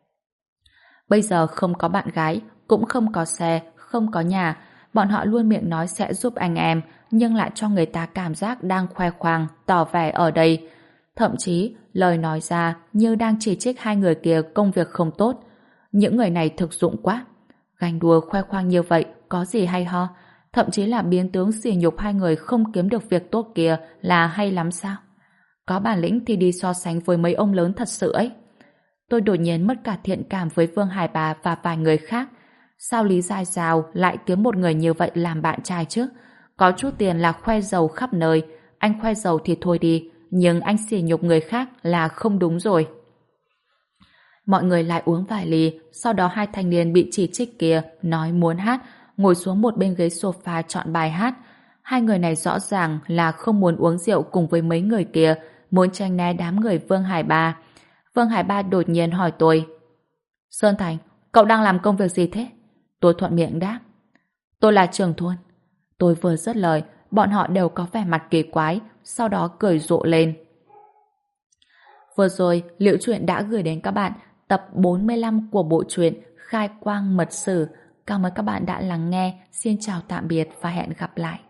Bây giờ không có bạn gái, cũng không có xe, không có nhà, bọn họ luôn miệng nói sẽ giúp anh em, nhưng lại cho người ta cảm giác đang khoe khoang, tỏ vẻ ở đây. Thậm chí, lời nói ra như đang chỉ trích hai người kia công việc không tốt. Những người này thực dụng quá. Ganh đua khoe khoang như vậy, có gì hay ho? Thậm chí là biến tướng sỉ nhục hai người không kiếm được việc tốt kia là hay lắm sao? Có bản lĩnh thì đi so sánh với mấy ông lớn thật sự ấy. Tôi đột nhiên mất cả thiện cảm với Vương Hải Bà và vài người khác. Sao Lý Giai Giao lại kiếm một người như vậy làm bạn trai chứ? Có chút tiền là khoe giàu khắp nơi. Anh khoe giàu thì thôi đi, nhưng anh sỉ nhục người khác là không đúng rồi. Mọi người lại uống vài ly, sau đó hai thanh niên bị chỉ trích kia nói muốn hát, ngồi xuống một bên ghế sofa chọn bài hát. Hai người này rõ ràng là không muốn uống rượu cùng với mấy người kia, muốn tranh né đám người Vương Hải Ba. Vương Hải Ba đột nhiên hỏi tôi: Sơn Thành, cậu đang làm công việc gì thế? Tôi thuận miệng đáp: Tôi là trưởng thôn. Tôi vừa dứt lời, bọn họ đều có vẻ mặt kỳ quái, sau đó cười rộ lên. Vừa rồi, Liễu Chuyện đã gửi đến các bạn tập 45 của bộ truyện Khai Quang Mật Sử. Cảm ơn các bạn đã lắng nghe. Xin chào tạm biệt và hẹn gặp lại.